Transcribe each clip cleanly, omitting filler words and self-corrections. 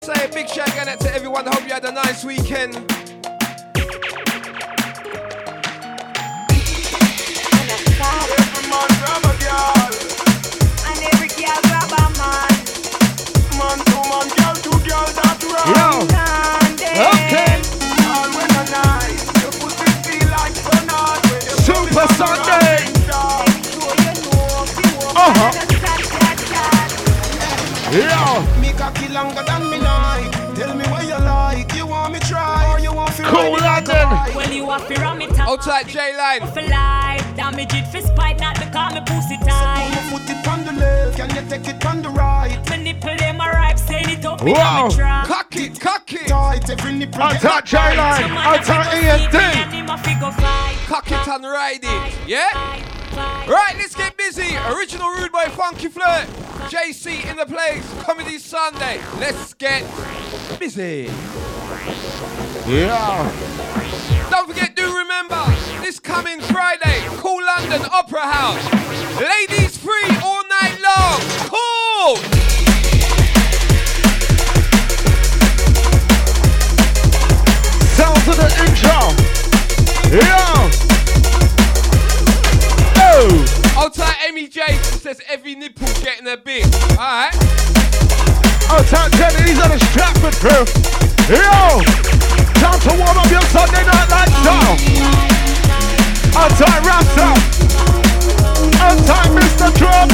Say a big shout out to everyone. Hope you had a nice weekend. Yo. Okay. Super Sunday. Yo. Me cocky longer than me like. Tell me what you like. You want me try or you want to Cool London. Well, you have to run me tight. Outside J-Line. For life. Damage it for spite, not because me pussy tight. So put it on the left, can you take it on the right? My nipple them a ripe, saying it up me Wow. me try. Cock it. Tight, every nipple Outside J-Line. Outside E&D. Cock Cock it and ride it. Yeah? Right, let's get busy. Original Rude Boy Funky Flirt. JC in the place. Comedy Sunday. Let's get busy. Yeah. Don't forget, do remember, this coming Friday, Cool London Opera House. Ladies free all night long. Cool. Sounds of the intro. Yeah. Outside Amy J says every nipple getting a bit. Alright. Outside Jenny, these are the Stratford crew. Yo! Time to warm up your Sunday night lifestyle. Outside Rasta. Outside Mr. Trump.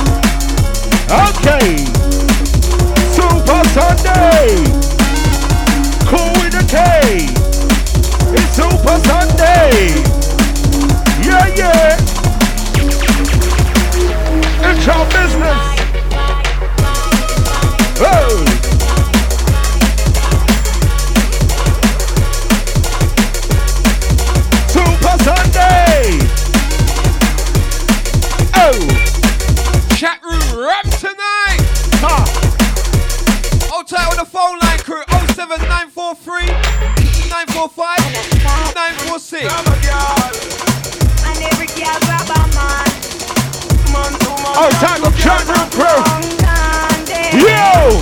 Okay. Super Sunday. Cool with a K. It's Super Sunday. Yeah, yeah. It's your business. Oh. Super Sunday. Oh. Chat room rap tonight. Hold tight on the phone line crew. 07943 945 946. And every girl grab a man. Oh, time to chat room crew. Yo!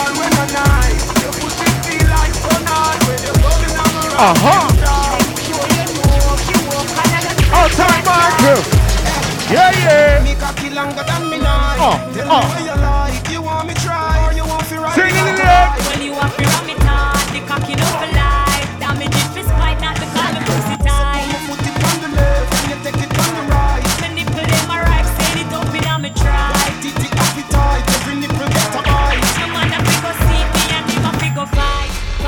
Oh, time my crew. Yeah, yeah. Me cocky longer than me like. Tell me what you like. You want me try or you want to ride? Sing it up. Well, you have to run me tight. The cocky no for life. Damage it for spite, not because me pussy tight. Put it on the left, can you take it on the right? My nipple them a ripe, saying it up in me try. Titty appetite, every nipple get a eye. Some man a fi go see me and him a fi go fight.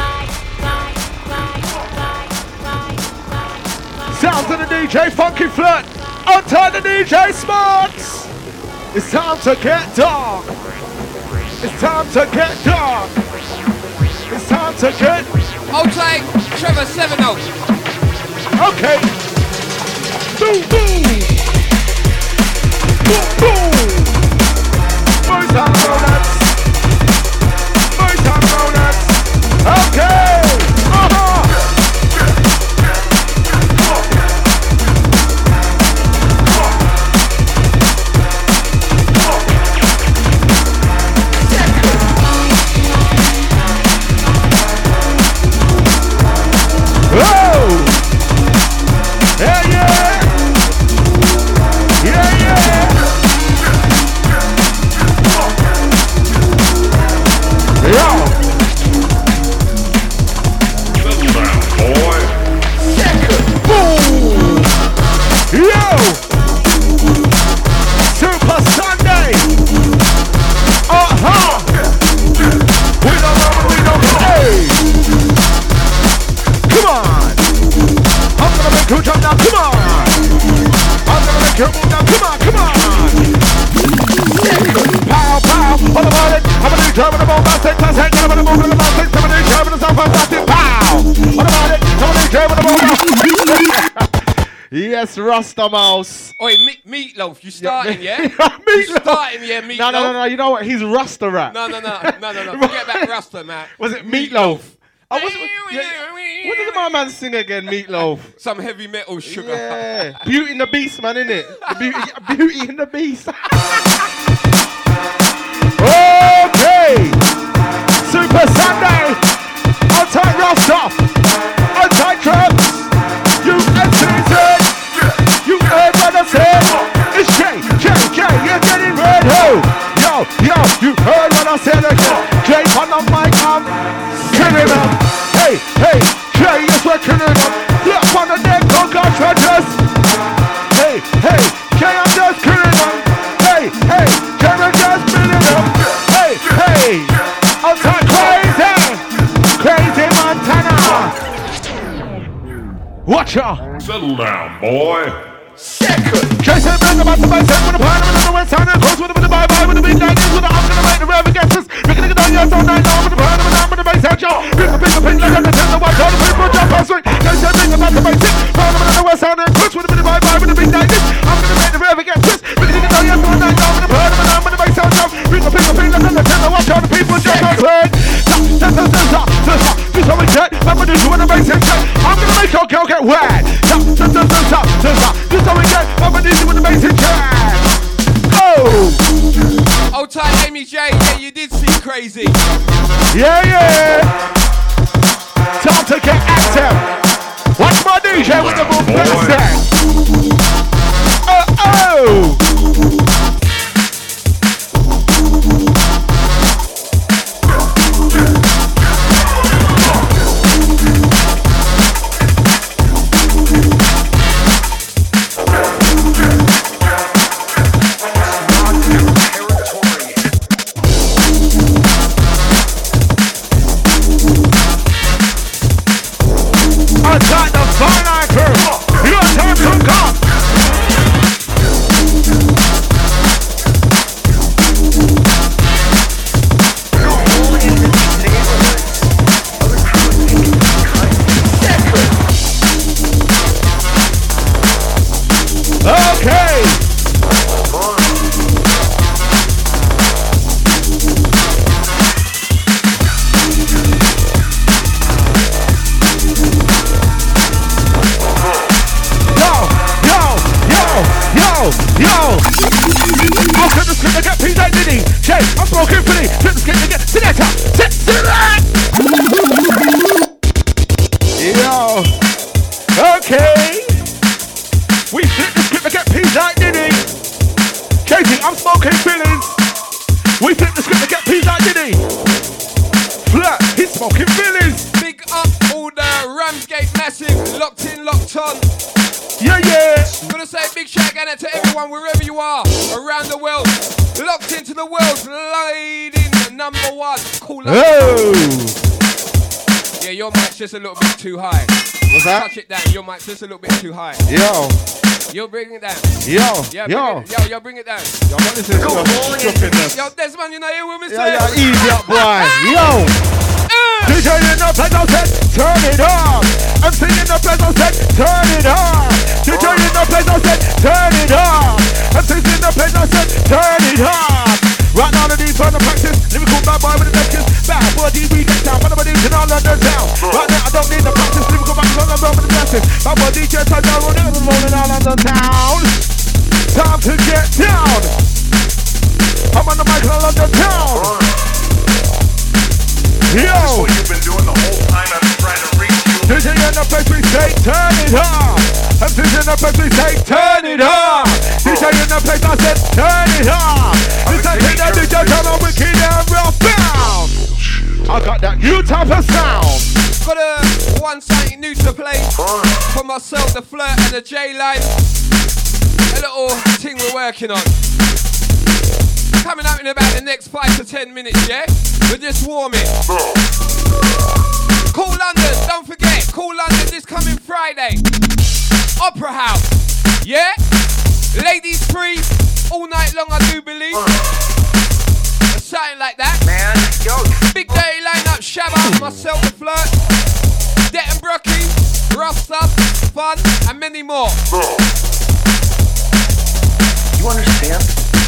Sounds of the DJ Funky Flirt. On time the DJ Smarts. It's time to get dark. It's time to get dark. It's time to get. Hold tight, Trevor 7-0. Okay. Boom, boom. Boom, boom. Boys and donuts. Boys and donuts. Okay. Yes, Rasta Mouse. Oi, Meatloaf, you starting, yeah? Meatloaf. You starting, yeah, Meatloaf? No, you know what? He's Rasta rap. No. Forget about Rasta, man. Was it Meatloaf? Oh, what did my man sing again, Meatloaf? Some heavy metal sugar. Yeah. Beauty and the Beast, man, innit? Beauty and the Beast. Okay. Super Sunday. On time Rasta. On time Trumps. You entered. You heard what I said. It's J, you're getting red. Ho. Yo, you heard what I said again. J on the mic, I'm killing them. Hey, J, yes, we're killing them. Look on the neck, don't go treasures. Hey, J, I'm just killing them. Hey, J, I'm just killing them. Hey, I'm so crazy Montana. Watch out. Settle down, boy. Second. Jason Bang about to buy set with a pine with the west side and close with the bye-bye with the big night with the I'm gonna make the rev against us. We're gonna get down your zone 9 now with the pine with the bass out, yo. Bring the pin like I'm the 10 to watch all the people jump past me. Jason Bang about to buy set pine with the west side and close with the bye-bye with the big night. I'm gonna make the rev against us. We're gonna get down your zone 9 now with the pine with the bass out, yo. Bring the pin like I'm the 10 to watch all the people jump past me. This how we get, I'm gonna do the bass and check. I'm gonna make your girl get wet. This how we get, I'm gonna do the bass and check. Go! Old time Amy J, yeah, you did see crazy. Yeah. Time to get active. Watch my DJ with the boom plastic. Just a little bit too high. What's that? Touch it down. Your mic's just a little bit too high. Yo. You'll bring it down. Yo, bring it down. Yo, what is this? Yo, Desmond, you know you with me, sir? Yeah, easy up, boy. Yo. DJ in the place, I said, turn it up. MC in the place, I said, turn it up. DJ in the place, I said, turn it up. MC in the place, I said, turn it up. Right now the deep on the practice, lyrical bad boy with the nepkins. Bad boy we get down, but nobody in all London town. Right now I don't need the practice, lyrical bad boy with the blessings. Bad boy DJ touch down, rolling all London town. Time to get down. I'm on the mic in all London town. Yo. That's what you've been doing the whole time. I've been trying to reach you. DJ in the place we say turn it up. MC in the place we say turn it up. DJ in the place I said turn it up. This I take that DJ turn on wicked and rough bound. I got that new type of sound. Got one something new to play for myself, the Flirt and the J-Line. A little thing we're working on. Coming up in about the next 5 to 10 minutes, yeah? We're just warming. Cool London, don't forget, Cool London this coming Friday. Opera House, yeah? Ladies free, all night long I do believe. Or something like that. Man, yo. Big day lineup, Shabba, myself, the Flirt, Det and Brookie, Rasta, Fun, and many more. You understand?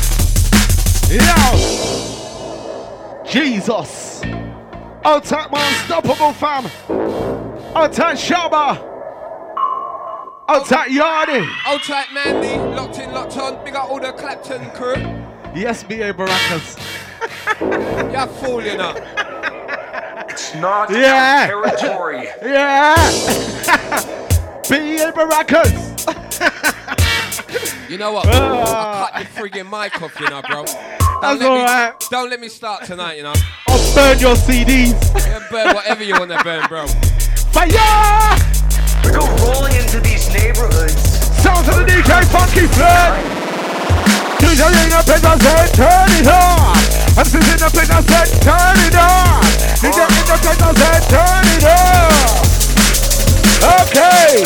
Yo! Jesus! Old tight man, unstoppable fam! Old tight Shabba! Old tight Yardy! Old tight Mandy, locked in, locked on. Big up all the Clapton crew. Yes, B.A. Baracas. You're fooling up. It's not our territory. Yeah. B.A. Baracus. You know what? I'll cut your friggin' mic off, you know, bro. Don't let me start tonight, you know. I'll burn your CDs. Yeah, burn whatever you want to burn, bro. Fire! We go rolling into these neighborhoods. Sounds of the DJ Funky Flat. DJ in the place I said, turn it on. MC in the place I said, turn it on. DJ in the place I said, turn it on. Okay.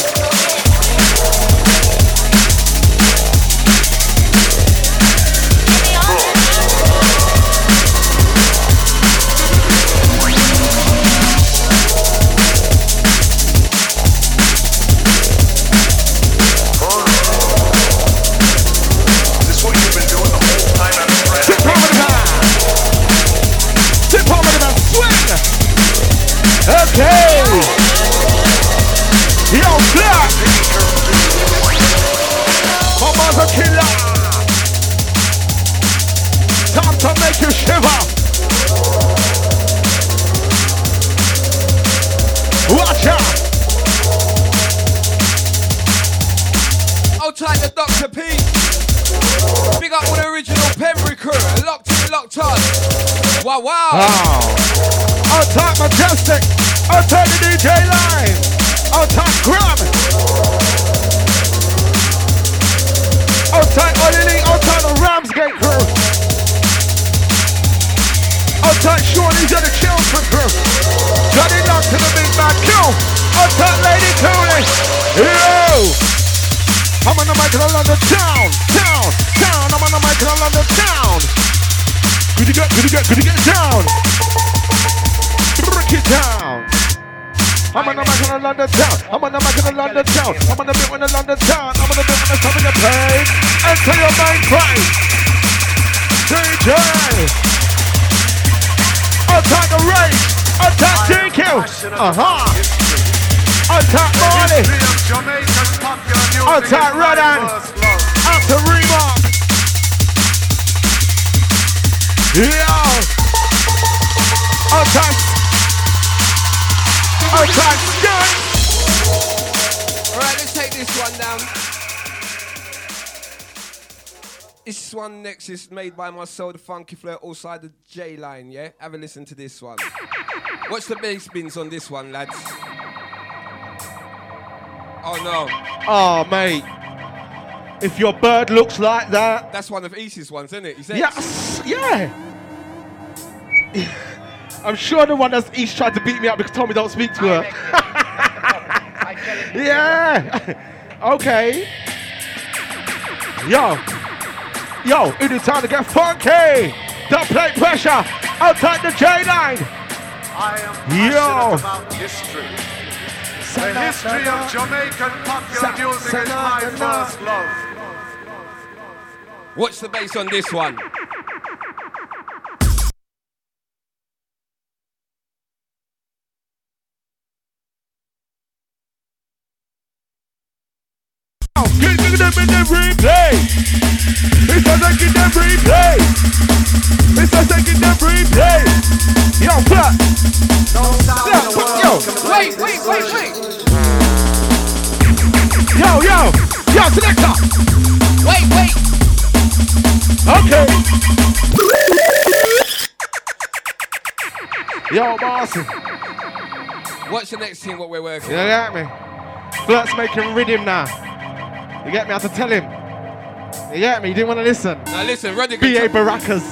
Okay! Yo, Black! Mama's a killer! Time to make you shiver! Watch out! I'll take the Dr. P. Big up all the original Pembury crew. Locked in, locked on. Wow, wow. I'll talk Majestic. I'll talk the DJ line. I'll talk Grub. I'll talk Olili. I'll talk the Ramsgate crew. I'll talk Shorty's and the Chelmsford crew. Johnny Knock to the big man Q. I'll talk Lady Cooley. Yo! I'm on the mic in London town. I'm on the mic in London town. Could you get down? Break it down. I'm on the mic in London town. I'm on the mic in London town. I'm on the bit in London town. I'm on the bit when it's having a pain. Enter your mind price. DJ. Attack the race. Attack DQ. Attack Marley. Attack Redan. After Remark. Yeah. Attack. Attack Sky. Alright, let's take this one down. This one next is made by myself, the Funky Flair, also the J line, yeah? Have a listen to this one. Watch the bass bins on this one, lads. Oh no. Oh, mate. If your bird looks like that. That's one of East's ones, isn't it? Yes. Yeah. I'm sure the one that's East tried to beat me up because Tommy don't speak to her. Yeah. Okay. Yo, it is time to get funky. Don't play pressure. I'll take the J-line. I am passionate about history. The history of Jamaican popular music is my first love. Watch the bass on this one. In the replay. It's a second the replay. It's a second the replay. Yo, Flat. Yo, wait. Yo, selector. Wait. Okay. Yo, Marcy. What's the next thing what we're working on? You get me? Flat's making rhythm now. You get me? I have to tell him. You get me? You didn't want to listen. Now listen, Roddy. B.A. Baracus.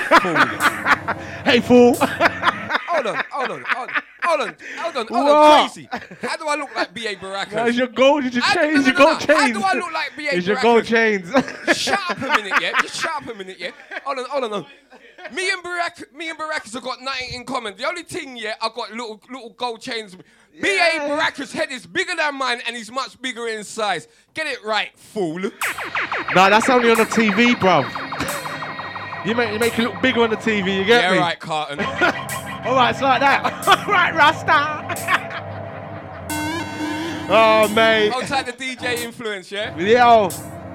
Hey, fool. Hold on, crazy. How do I look like B.A. Baracus? That's your gold. You just change your gold chains. How do I look like B.A. Baracus? It's your gold chains. Shut up a minute, yeah? Hold on. Me and Baracus have got nothing in common. The only thing, yeah, I've got little gold chains. Yeah. B.A. Baracus' head is bigger than mine and he's much bigger in size. Get it right, fool. Nah, that's only on the TV, bruv. You make it look bigger on the TV, you get me? Yeah, right, Carton. Alright, it's like that. Alright, Rasta. Oh, mate. I'll take the DJ influence, yeah? Yo.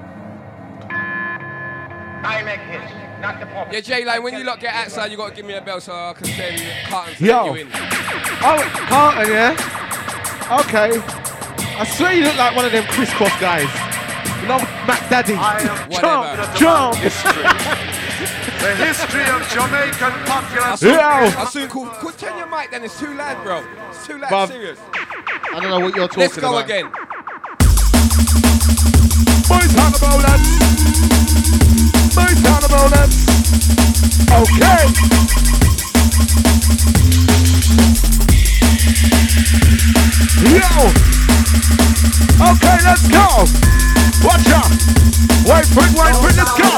I make hits, not the problem. Yeah, J-Line, when you lot get outside, you got to give me a bell so I can send Carton to Yo. let you in. Oh, Carlton, yeah? Okay. I swear you look like one of them crisscross guys. You know, Mac Daddy. Jump. The history of Jamaican popular. I soon call turn your mic then, it's too loud, bro. It's too loud, serious. I don't know what you're talking about. Let's go again. Boys talk about that. Boys talk about that. Okay. Yo. Okay, let's go. Watch out. Wait for it, let's go.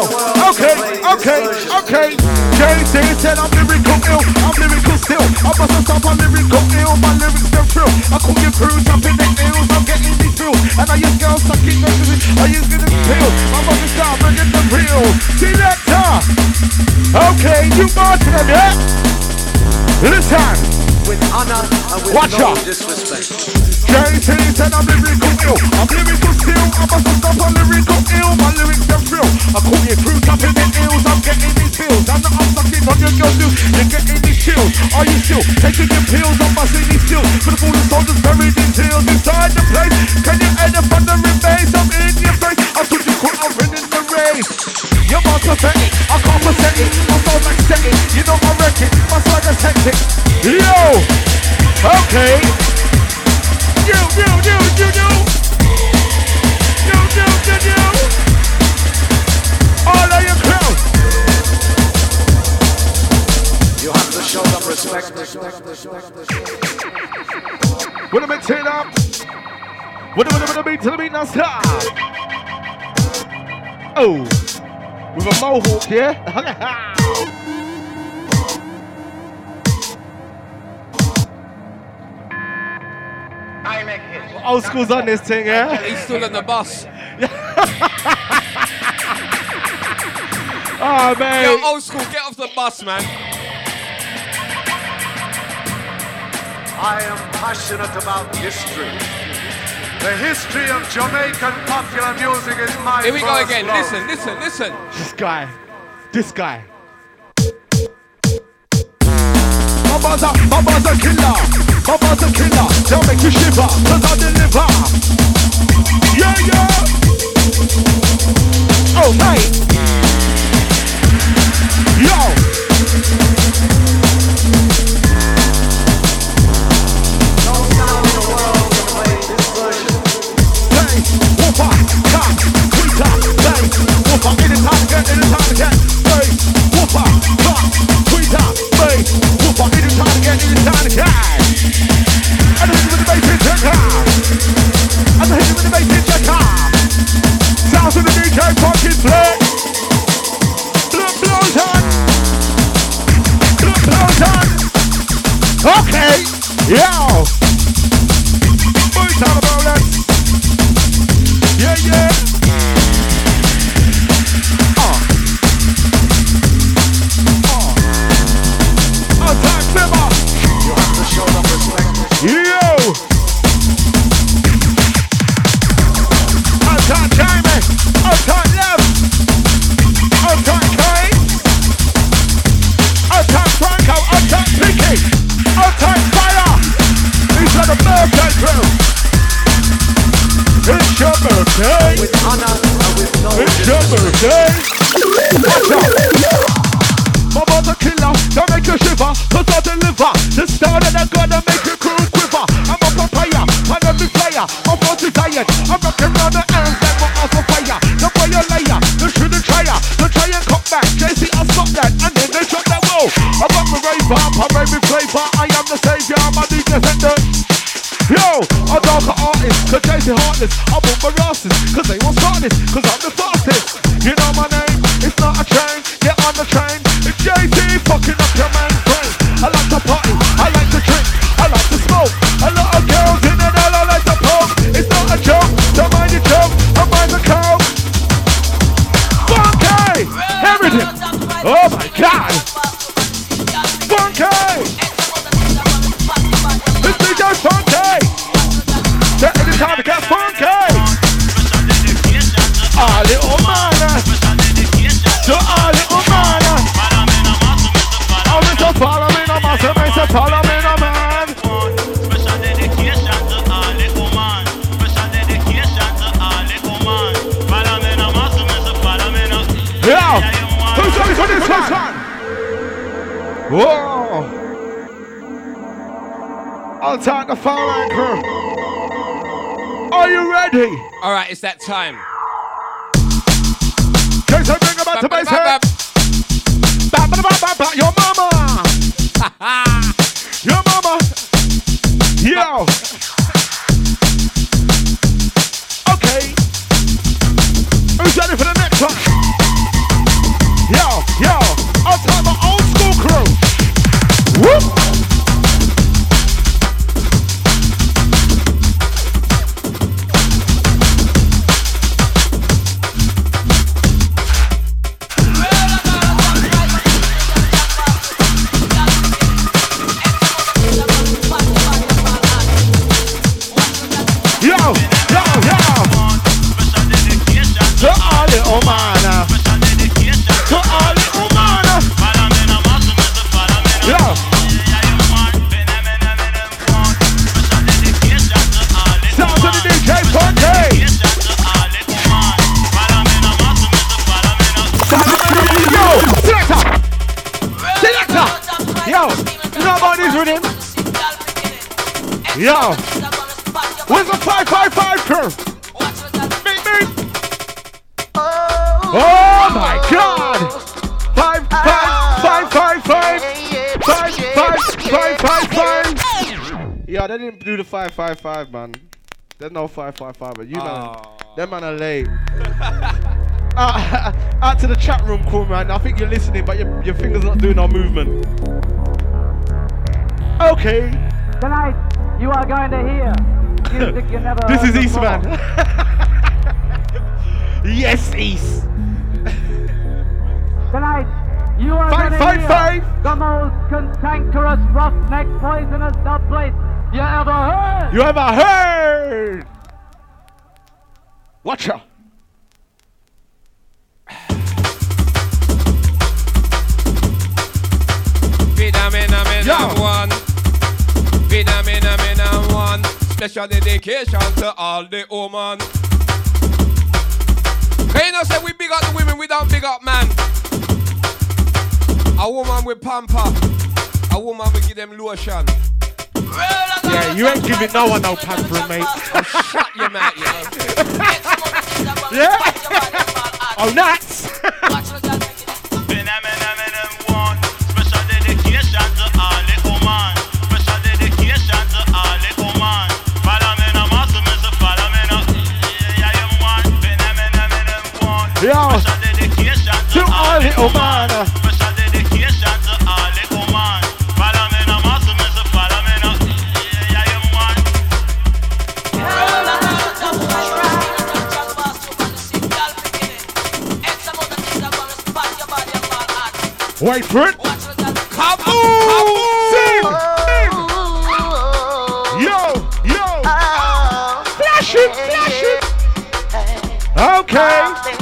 Okay. JC said I'm lyrical ill, I'm lyrical still. I must stop, I'm lyrical ill, my lyrics don't thrill. I call your crew, jumping the hills, I'm getting these thrills. And I use girls sucking up to it, I use good pills. My mother's start bringing the real selector. Okay, you march them, yeah? Listen. With honor and with watch no out. disrespect. JT said I'm lyrical ill, I'm lyrical still. I must stop, I'm lyrical ill, my lyrics don't thrill. I call your crew, jumping the hills, I'm getting these pills. I'm sucking on your girls, you're getting these chills. Are you still taking your pills? I'm busting these stills. For the fallen soldiers buried in tears inside the place. Can you end up on the remains? I'm in your face. I told you quit, I'm winning the race. You're more pathetic, I can't present it. My soul's like setting, you know I wreck it. My swagger's hectic. Yo! Okay. You. All of your crew. You have to show them respect. When I mix it up. When I beat to the beat now stop. Oh. With a mohawk, yeah? I make hits. Old school's on this thing, yeah? He's still on the bus. Oh, man. Yo, old school, get off the bus, man. I am passionate about history. The history of Jamaican popular music is my Here we go first again. love. Listen. This guy. My bar's a killer. They'll make you shiver, cause I deliver. Yeah. Oh, mate. Yo. No sound in the world can play this version. Hey, whooper, cock, tweeter, hey, whooper, anytime again. Hey, whooper, cock, tweeter, hey, whooper, anytime again. And I hit you with the bass in checker. Sounds of the DJ fucking play. Blows on. Okay, yo. Boys on about that. Yeah. Attack member. You have to show them respect. Yo. Attack Jamie. Attack Lev. Attack Kane. Attack Franco. Attack Picky. Attack Fire. These are the birthday crew. It's your birthday. With honor and with no It's your birthday. Watch out. My mother killer, don't make you shiver, cause I deliver. The star that I'm gonna make your crew quiver. I'm a papaya, I'm a big player. I'm 40 tired, I'm rocking round the ends like my arms on fire. The boy a liar, the shooting trier. The try and come back, JC I stop that, and then they drop that wall. I got my rave up, I rave with flavor. I am the savior, I'm a new descendant. Yo, I'm darker artist, cause JC heartless. I want my rasses, cause they won't start this, cause I'm the fastest. You know my name, it's not a train, get on the train. It's JC fucking up your man's brain. I like to party, I like to drink, I like to smoke. A lot of girls in and out, I like to poke. It's not a joke, don't mind your joke, I mind the coke. Funky! Everything! Oh my god! Funky! It's DJ Funky! Anytime to get funky! Ah, little man! I'll take the phone line crew. Are you ready? All right, it's that time. Case I bring about to base head. Your mama. Your mama. Yo. Okay. Who's ready for the next one? Yo. I'll take my old school crew. Whoop. Yo, where's the 555 crew? Beep. Oh my God! 555. Yeah, they didn't do the 555, man. There's no 555, but you know, them man are late. Out to the chat room, cool man. I think you're listening, but your fingers not doing no movement. Okay. Tonight, you are going to hear music you never This heard is East, before. man. Yes, East. Tonight, you are going to hear the most cantankerous, roughneck, poisonous dubplate you ever heard. You ever heard? Watch out. One. One. Special dedication to all the women. Can you know say we big up the women, we don't big up man. A woman with pamper. A woman we give them lotion. Yeah, you ain't giving no one no pampering, mate. Oh, shut your mouth, you know. Yeah? Oh, nuts. Yo, to all little man. Special dedication to all little man. Follow me now, master, Mr. Follow me now. Yeah, you man. Wait for it. Kaboom! Sing! Yo! Flash it! Okay.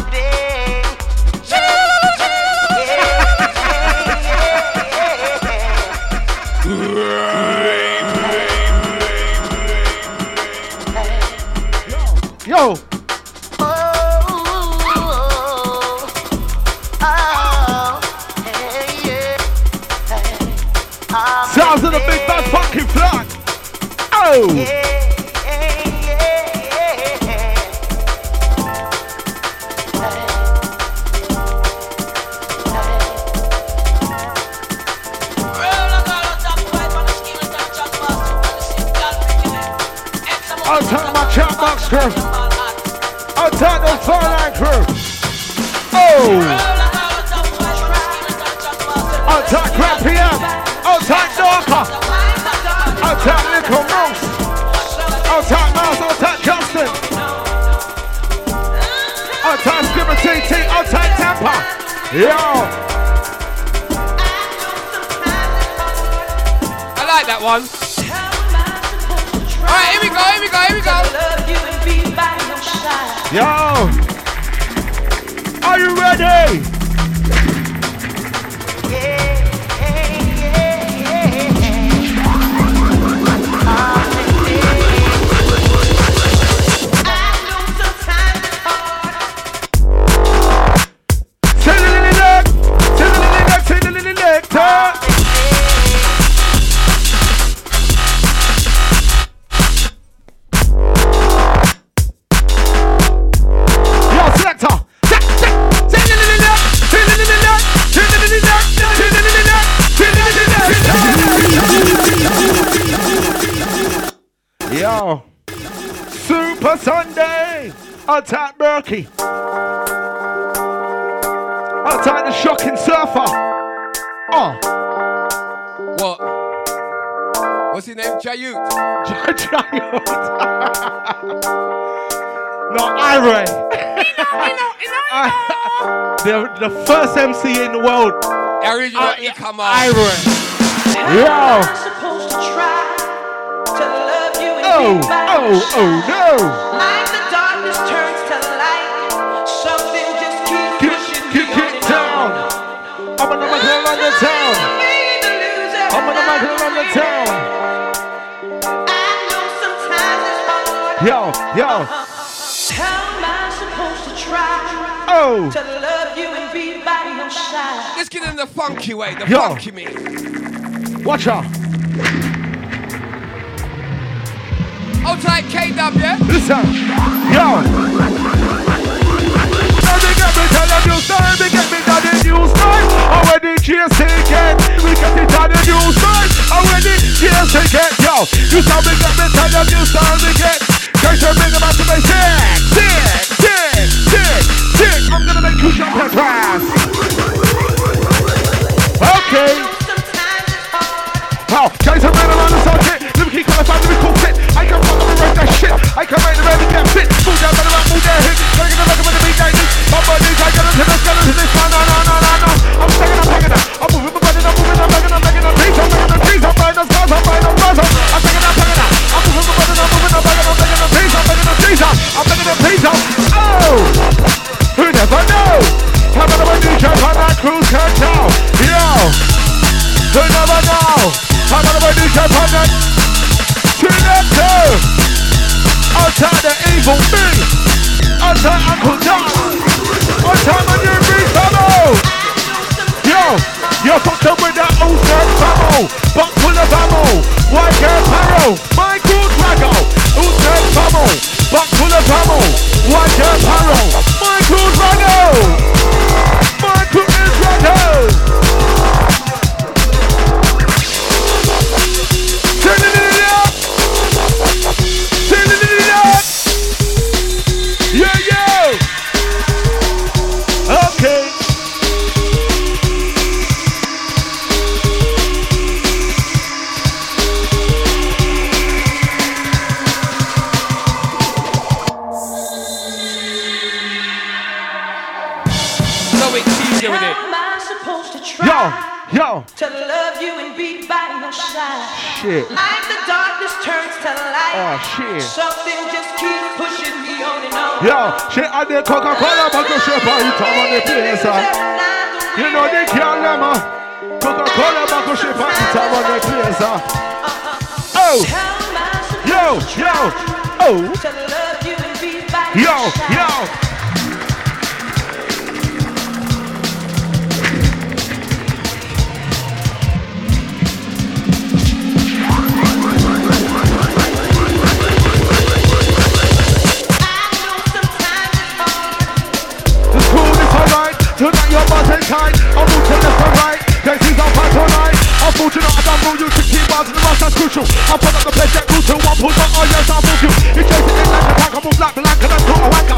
Yo. Sounds of the big bad fucking flag. Oh. I'll take my chat box crew. I'll take the phone line crew. Oh! I'll take Grand PM. I'll take Darker. I'll take Little Mouse. I'll take Mouse. I'll take Justin. I'll take Skipper TT. I'll take Tampa. Yo! I like that one. Alright, here we go. Yo! Are you ready? Yo. Super Sunday. Attack Berkey. Attack the shocking surfer. Oh. What? What's his name? Jayut. Jayut. No, Ira. The first MC in the world. Original come on. Ira. Yo. Oh no! Like the darkness turns to light, something just keeps pushing me down. I'm gonna make it around the town. I'm gonna make it around the town. I know sometimes it's hard. Yo. How am I supposed to try to love you and be by your side? Let's get in the funky way, the funky me. Watch out. Hold tight, K-Dub, yeah? Listen, yo. Now they get me tell them you start, they get me to the news start. And when the GST get, we get it to the news start. And when the GST get, yo. You start, we get me tell them you start, we get. Try to bring them out to my sick. I'm gonna make you jump and pass. Okay. Oh, guys, I'm running around the circuit. Let me keep qualified, let me cool fit. I can fuck up and write that shit. I can make the ready get fit. Move down, run around, move their hit. Gotta get the record with the beat like this. My body's like, get into this, get into this. No. I'm taking that. I'm moving my body, I'm moving, I'm making a beat. I'm making a beat, I'm buying those cars, I'm buying those bars. I'm taking that. I'm moving my body, I'm moving, I'm making a beat. I'm making a pizza. Oh! Who never know? How about a DJ on that cruise control? Yo! Who never know? How about a DJ on that? Outside the evil me, outside Uncle John, outside my new beat fellow. Yo, fuck them with that old nerd fammo, but full of ammo. White girl Paro, my good Drago. Old nerd fammo, but full of ammo. White girl Paro, my good Drago. My good is Drago. Okay. So it's easier with it. How am I supposed to try? Yo. To love you and be by your side. Shit. Like the darkness turns to light. Oh shit. Something just keeps pushing me on and on. Yo, shit I did Coca-Cola bottle shape on it on the place. You know they can't lemma. Coca-Cola bottle shape on it on the place. Oh. Yo. Oh. To love you and be by your side. Yo. Tonight your buzz ain't tight. I'll move to left and right. Guys, he's on fire tonight. Unfortunate, I don't move you 16 bars in the rush, that's crucial. I'll put up the pledge that crucial. One push on, oh yes, I'll move you. You chase it in like a tank, I move like blank and I'm not a wanker.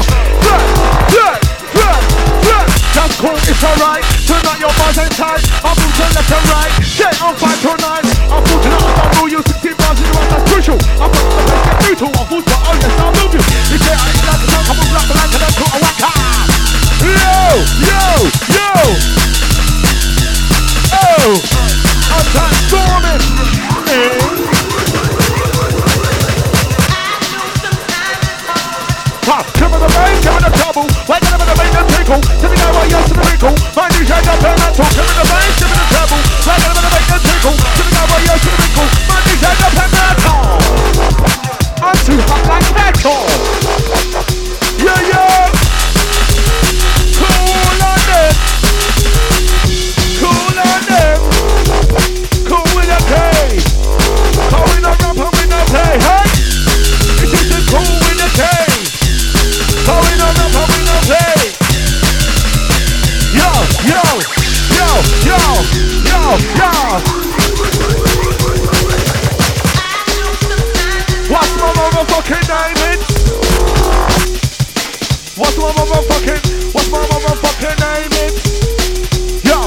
That's cool, it's alright. Tonight your buzz ain't tight. I'll move to left and right. Get on fire tonight. Unfortunate, I don't move you 16 bars in the rush, that's crucial. I'll put up the pledge that crucial. One push on, oh yes, I'll move you. You chase it in like a tank, I move like blank and I'm not a wanker. Yo! Oh! I'm transforming! Come on the bass, come on the trouble. Why can't I make them tickle? Tell me now why you're so lyrical. My new shade up and I talk. Come on the bass, come on the trouble. Why can't I make them tickle? Tell me now why you're so lyrical. My new shade up and I talk. I'm too hot like metal. Yeah! Cool on them. Cool with a K. Cool with a rapper with a play. Hey, it isn't cool with a K. Cool with a rapper with a play. Yo. motherfucking name? What's my motherfucking name? Yo.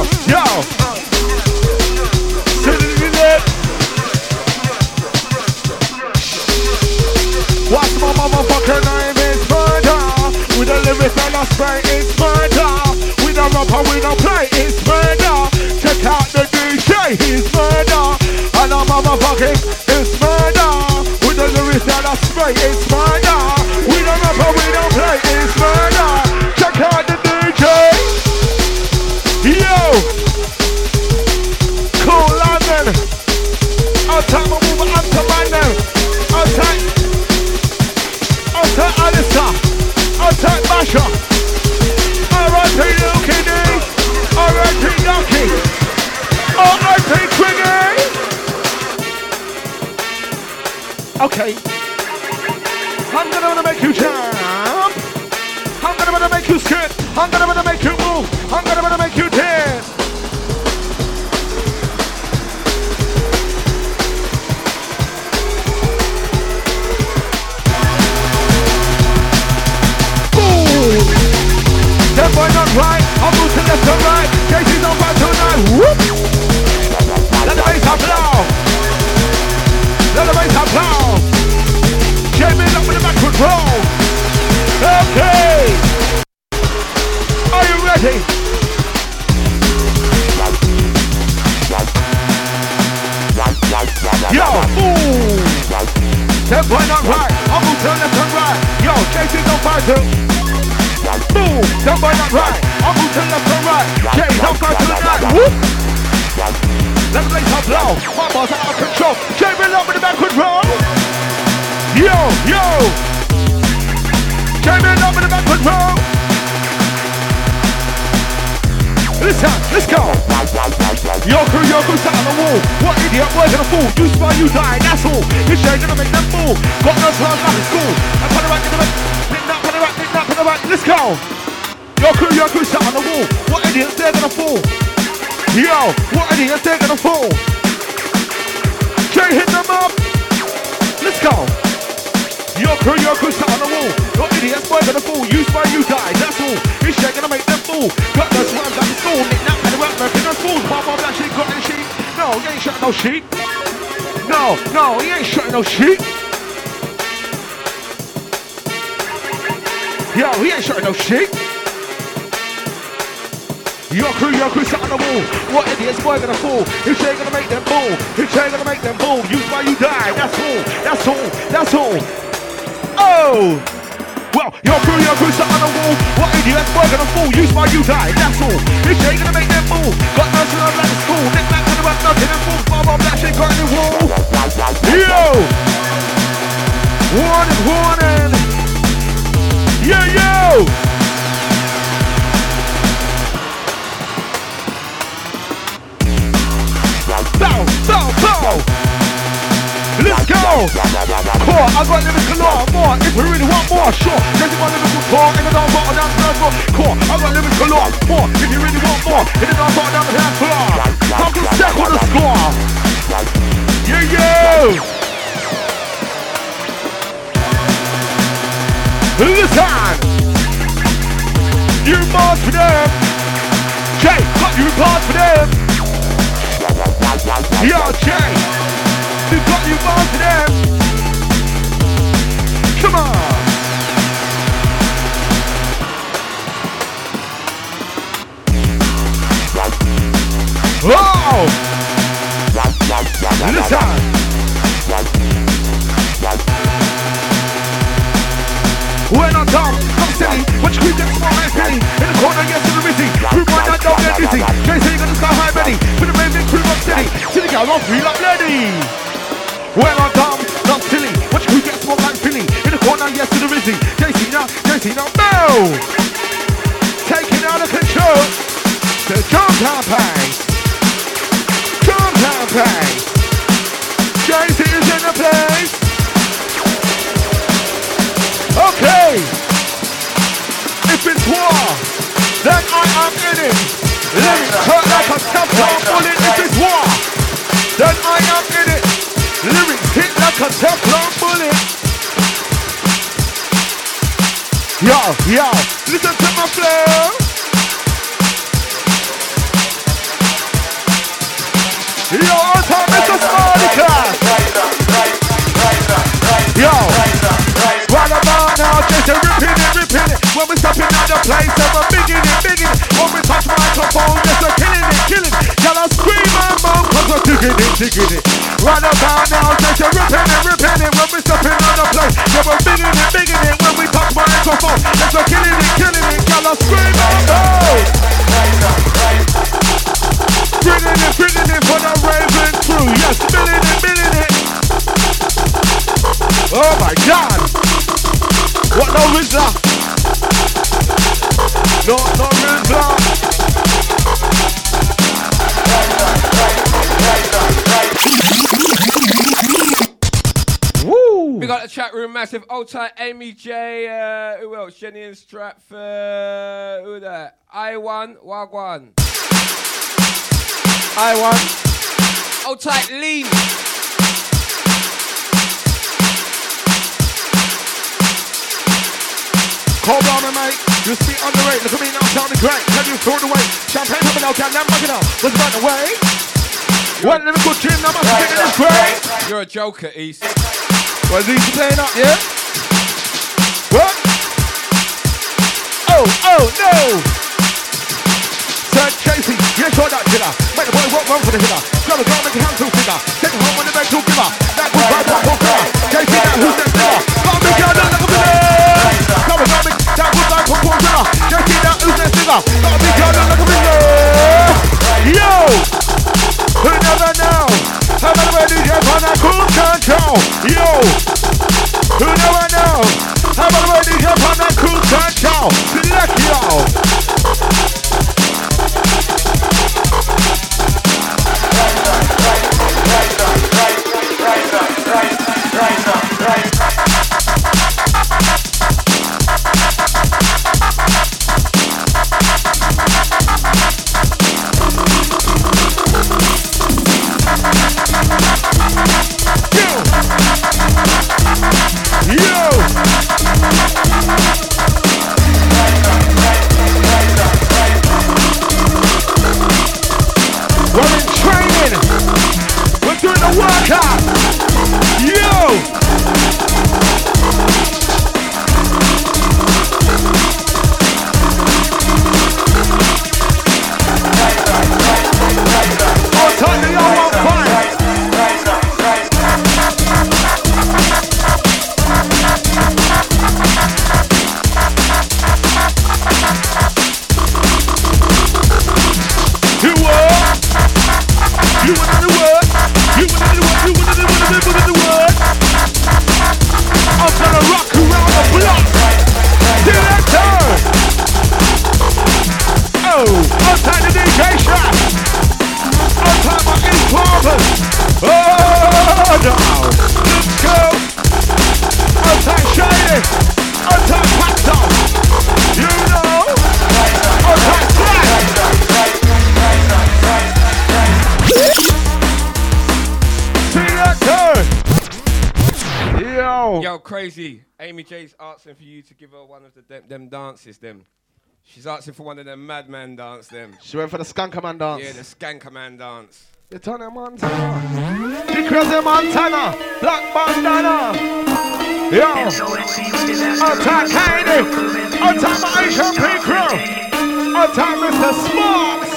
Sitting in it. What's my motherfucking name? It's murder. With a lyric and a spray, it's murder. With a rapper, we don't play, it's murder. Check out the DJ, he's murder. And a motherfucking, it's murder. With the lyrics and a spray, it's murder. With a rapper, we don't play, it's murder. Check out the DJ. Yo. Cool London. I'll take my move up to my name. I'll take Alistair. I'll take Basha. R.I.P. Lucky D. R.I.P. Lucky. R.I.P. Twiggy. Okay. I'm gonna make you jump. I'm gonna make you skip. I'm gonna make you move. I'm gonna make you dance. That boy not right, I'll move to left and right. JC's on fire tonight. Whoop! Let the bass applaud. Let the bass applaud. Jamie up with the backward roll. Okay. Are you ready? Yo, ooh. That boy not right, I'll move to left and right. Yo, JC's on fire too. Boom, that boy not right. I'll move to left and right. Jay's on fire tonight. Whoop. Let the place up low. My boss out of control. Jamie up with the backward roll. Yo. Jamie up with the backward roll. Listen, let's go. Your crew sat on the wall. What idiot, words in a fool. You smile, you die, that's all. This shit gonna make them fool. Got no time back at school. I put it right in the back. Pick that, right. Let's go. Your crew sat on the wall. What idiots, they're gonna fall. Yo, what idiots, they're gonna fall. Jay, hit them up. Let's go. Your crew sat on the wall. What idiots, we're gonna fall. You smile, you die, that's all. This shit gonna make them fall. Got no time back at school. Nick nap, and around, making them fools. Mom, that shit got any sheep. No, he ain't shutting no sheep. No, he ain't shutting no sheep. Yo, he ain't shutting no shit. Your crew sat on the wall. What idiots, boy, gonna fall? If they gonna make them fall, use why you die. That's all. Oh! Well, your crew sat on the wall. What idiots, boy, gonna fall? Use why you die. That's all. If they gonna make them fall, got no to love like school. Nick back to the rap, nothing and fall. Mom, that shit got any wall. Yo! Warning. Yo! Bow! Let's go! Core, I got lyrical law, more. If we really want more, sure. There's my lyrical core, in the dance floor, down the dance floor. Core, I got lyrical law, more. If you really want more, in the dance floor, down the dance floor. Come to step on the score. Yo! Listen! You march for them! Jay, got you march for them! Yo, Jay! You got you march for them! Come on! Oh! Listen! When I'm dumb, I'm silly. Watch you get small and silly. In the corner, yes, to the busy. Crew boy, I don't get busy. Jay say you're gonna start high ready. For the raving crew, I'm silly. Silly girl, I'm free like lady. When I'm dumb, I'm silly. Watch you get small like Philly. In the corner, yes, to the busy. Jay see now, no. Taking out of control. The jump campaign. Jay Z is in the place. Okay, if it's war, then I am in it. Lyrics hurt like a Teflon bullet. If it's war, then I am in it. Lyrics hit like a Teflon bullet. Yo, listen to my flow. Yo, on time, Mr. Smarty Class. Yo, right about now, just ripping it. When we stepping out the place, and we're bigging it. When we touch microphone, just we're killing it. Y'all are screaming, mom, cause we're digging it. Right about now, just ripping it. When we stepping out the place, yeah, we're bigging it. When we touch microphone, just we're killing it. Y'all are screaming, mom. Bringing it for the Raven crew. Yes, billing it. Oh my God. What no Rizla? No Rizla. Woo. We got the chat room massive. Old tight Amy J. Who else? Jenny and Stratford. Who that? I1. Wagwan. I1. Old tight Lean. Cold on me, mate. You speak on the rate. Look at me now, sounding great. Can you throw it away? Champagne coming out, can that mug it up? What's right away? One lyrical tune, now I'm thinking it's great. You're a joker, East. Was East playing up, yeah? What? Oh, no! Sir Tracy, yeah, sure that killer. Make the boy walk run for the hitter. Grab a girl, make a hand to figure. Take her home on the bed to giver. That good vibe, pop, killer. JC, that who's that killer? Got a big girl, don't look at me. Grab a girl, make that good vibe, pop, killer. JC, that who's that figure? Got a big girl, don't look at me. Yo! Who never know? How about the DJ on that cool control? Yo! Who never know? How about the DJ on that cool control? Select yo! Crazy. Amy J's asking for you to give her one of the them dances, them. She's asking for one of them Madman dance, them. She went for the Skanker Man dance. Yeah, the Skanker Man dance. The Tony Montana. The Crazy Montana. Black Bandana. Yo. On-time Kaidi. On-time Aisha P. Crew. On-time Mr. Smarks.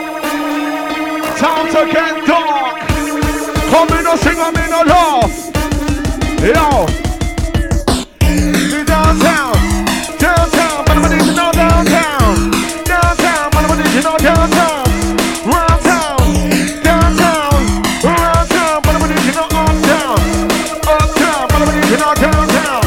Time to get dark. Come in or sing, I'm in or laugh. Yo. Downtown, but I need to know downtown. Downtown, but I need to know downtown. Round town, downtown. Round town, but I need to know uptown. Uptown, but I need to know downtown.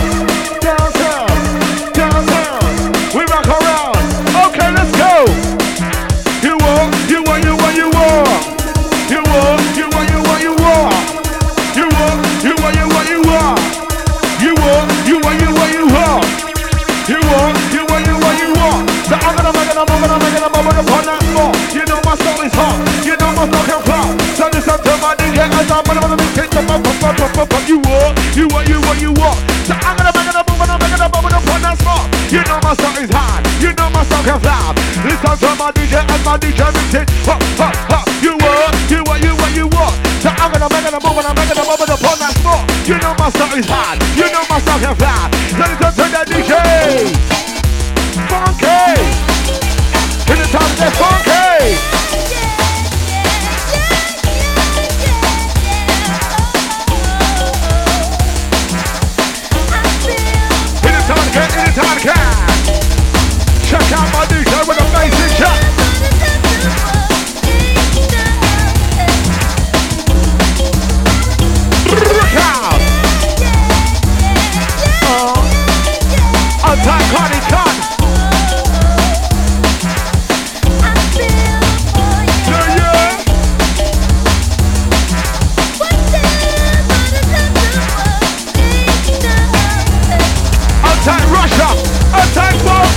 Downtown, we rock around. Okay, let's go. You walk. You walk. You walk. You walk. You walk. You walk. You walk. You walk. You walk. You walk. You walk. You walk. You walk. You walk. You walk. You walk. You walk. So I'm gonna make it upon that spot. You know my soul is hot. You know my soul can pop. So listen to my DJ as I'm gonna make it to my pop. You walk. You walk. So I'm gonna make it upon that spot. You know my song is hard. You know my song can flop. Listen to my DJ and my DJ mix it. Hop, hop, hop. You what? So I'm gonna move and I'm gonna move it upon that spot. You know my song is hard. You know my song can flop. So listen to the DJ. Funky. In the time they're funky. Anytime can. Check out my DJ with a basic shot. Look out. Attack Connie Con. Attack Russia! Attack bomb!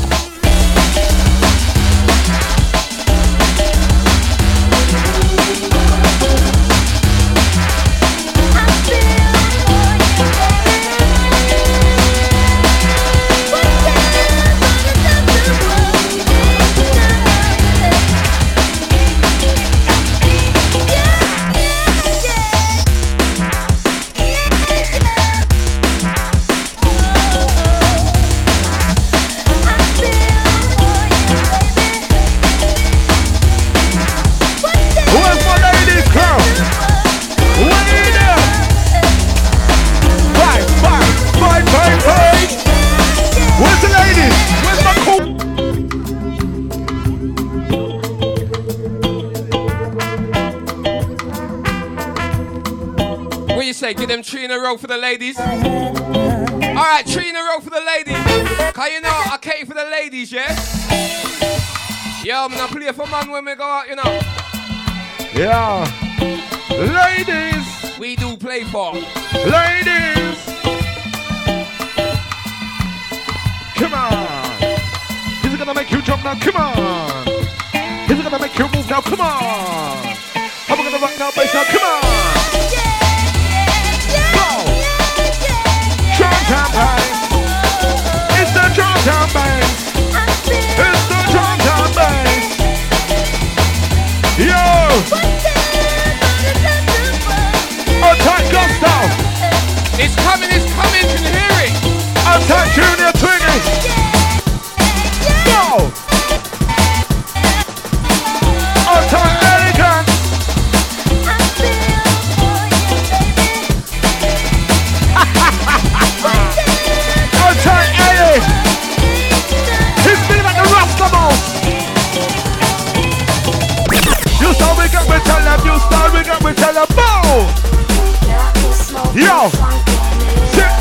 Give them 3 in a row for the ladies. Alright, 3 in a row for the ladies. Cause you know, I cater for the ladies, yeah? Yo, I'm gonna play for man when we go out, you know. Yeah. Ladies. We do play for. Ladies. Come on. He's gonna make you jump now, come on. He's gonna make you move now, come on. I'm gonna rock now, bass now, come on. Champagne. It's the drum champagne. It's the drum champagne. Yo. Attack Gusto. It's coming, can you hear it? Attack Junior Twiggy. Go. Attack Elegant. He's been like the Rastamon. You start we got me tell them. You start we got me tell them. Boom. Yo. Sit.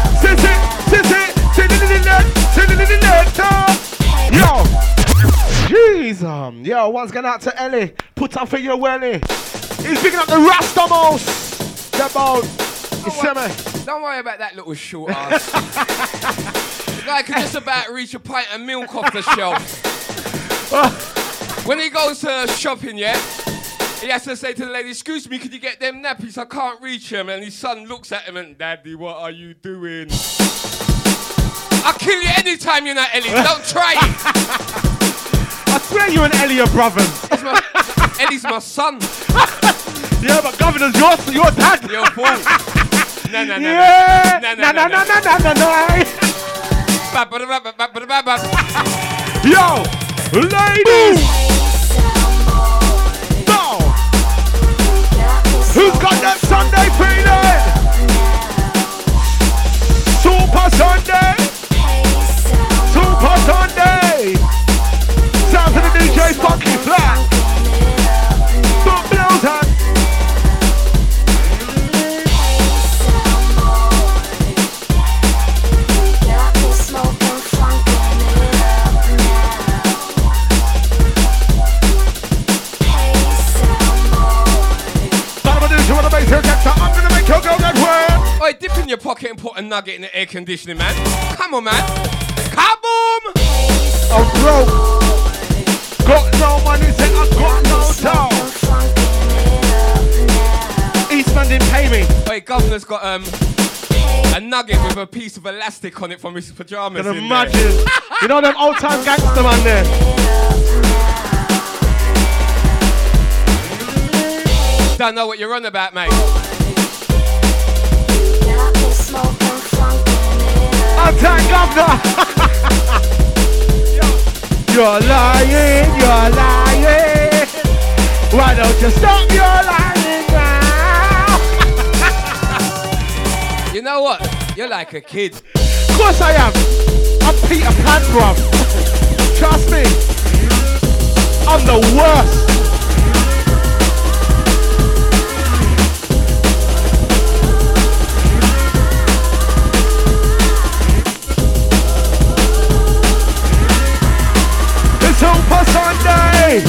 Yo. Jeez. Yo, one's going out to Ellie. Put up for your welly. He's picking up the Rastamon. Step out. Don't worry about that little short ass. The guy could just about reach a pint of milk off the shelf. When he goes shopping, yeah, he has to say to the lady, excuse me, could you get them nappies? I can't reach them. And his son looks at him and, Daddy, what are you doing? I'll kill you anytime you're not Ellie. Don't try it. I swear you and Ellie are brothers. Ellie's my son. Yeah, but Governor's your dad. Your fault. No. Yeah. No. Yo, ladies. No. Who's got that Sunday feeling? Super Sunday. Super Sunday. Sound to the DJ Funky Flat. Boom, blows on. I'm gonna make you go that way. Oi, dip in your pocket and put a nugget in the air conditioning, man. Come on, man. Kaboom! I'm broke. Got no money, said I got no dough. Eastman didn't pay me. Oi, Governor's got a nugget with a piece of elastic on it from his pajamas. Can imagine. You know them old time gangster man there. Don't know what you're on about, mate. Old time governor. You're lying, you're lying. Why don't you stop your lying now? You know what? You're like a kid. Of course I am. I'm Peter Pan, bruv. Trust me. I'm the worst. It's Super Sunday.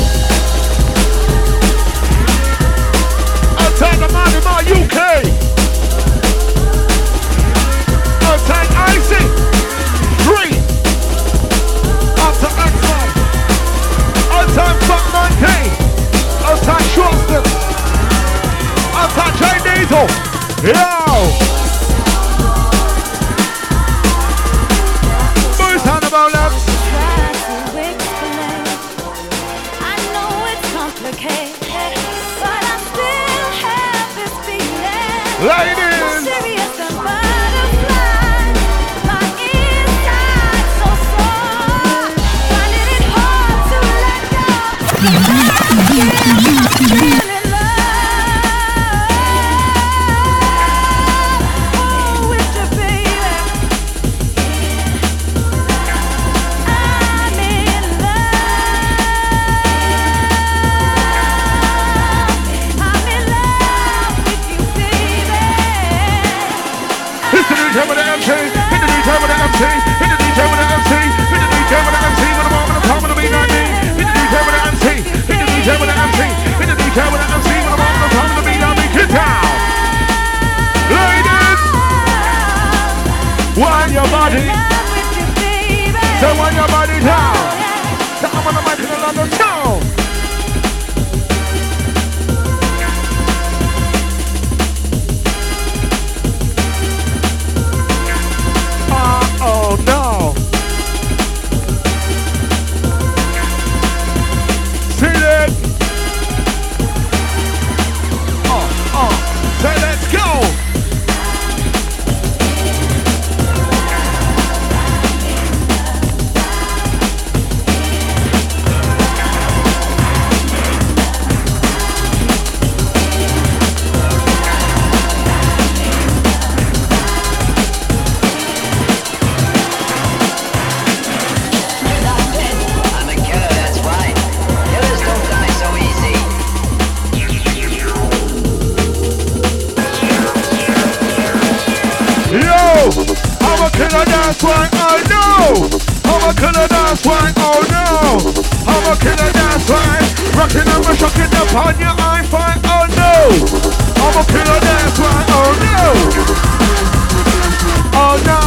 I'll take the man in my UK. I'll take Icy. 3. Up to X-Man. I'll take Fuck 19. I'll take Shortston. I'll take Jay Diesel. Yo. Who's Hannibal Labs? Ladies! Serious and butterfly. My inside so sore. Finding it hard to let go. Feeling love. Oh, with you, baby. I'm in love. I'm in love with you, baby. Hit the DJ with the MC, hit the DJ with the MC, hit the DJ with the MC, hit the DJ with the MC, with the moment of time of the beat 19. Hit the DJ with the MC, hit the DJ with the MC, hit the DJ with the MC, with the moment of time of the beat 19. Get down! Ladies! Wind your body, so wind your body down. So I'm on the mic in the London town. Oh no! See it! Say let's go! I'm a killer, that's why I know. I'm a killer, that's why, oh no. I'm a killer, that's why. Rocking and we're shocking upon your eye fight, oh no. I'm a killer, that's why, oh no. Oh no.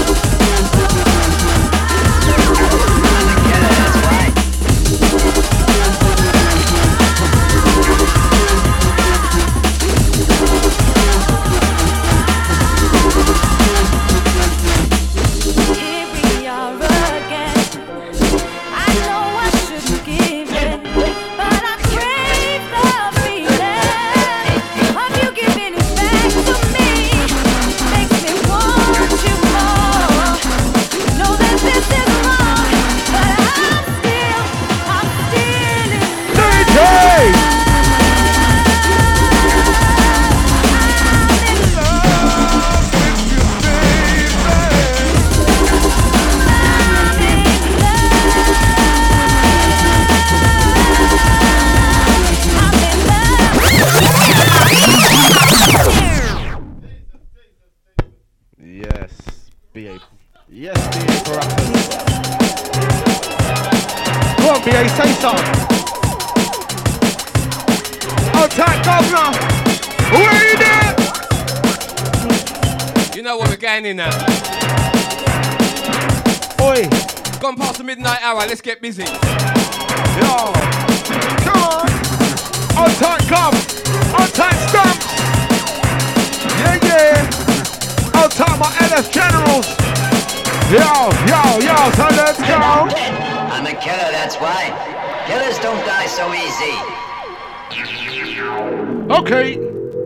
BA, say something. Attack governor. Where you there? You know what we're getting in now. Oi. Gone past the midnight hour, let's get busy. Yo. Come on. Attack gov. Attack stamps. Yeah, yeah. All time my LS Generals. Yo, so let's go. I'm a killer, that's why. Killers don't die so easy. Okay.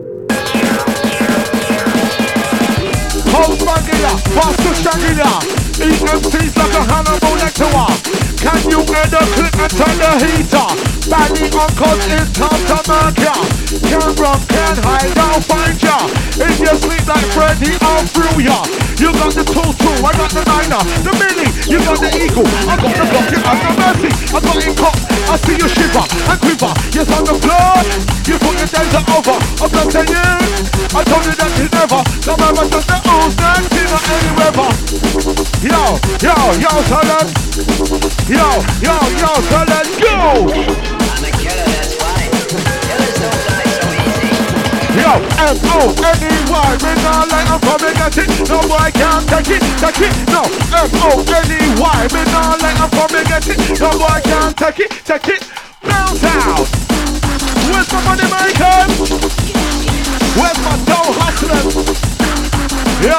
Hold Strangula, faster Strangula. Eat MCs like a Hannibal Lecter. Can you end the clip and turn the heater? Badly on cause it's time to murk ya. Can't run, can't hide, I'll find ya. If you sleep like Freddy, I'll thrill ya. You got the tool, I got the niner, the mini, you got the eagle. I got the rocket and the mercy. I got it cocked, I see you shiver and quiver. Yes, on the floor, you put your days over. I'm not saying you, I told you that you never. Come over to the ooze, dancing or any weather. Yo, so let's. Yo, so let's go. I'm a killer, that's why. Killers don't die so easy. Yo, M-O-N-E-Y, ring all like I'm probably got it. No boy can't take it, no. M-O-N-E-Y, ring all like I'm probably got it. No boy can't take it. Bounce out. Where's my money makers? Where's my dough hustlers? Yo.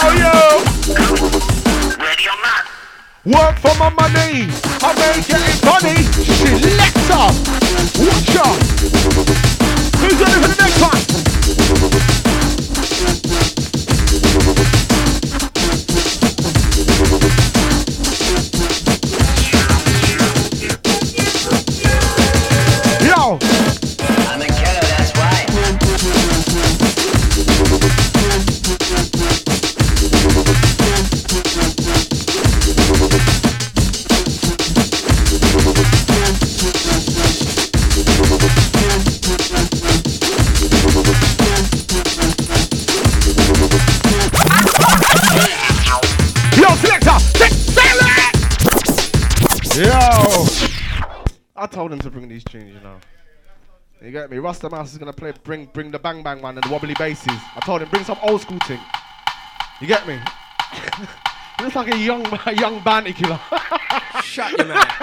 Ready or not? Work for my money, I may get it funny. Selector, watch out. Who's ready for the next one? Yo. I'm a killer, that's why. I told him to bring these tunes, you know. You get me? Rasta Mouse is gonna bring the bang bang one and the wobbly basses. I told him bring some old school thing. You get me? He looks like a young bounty killer. Shut your mouth.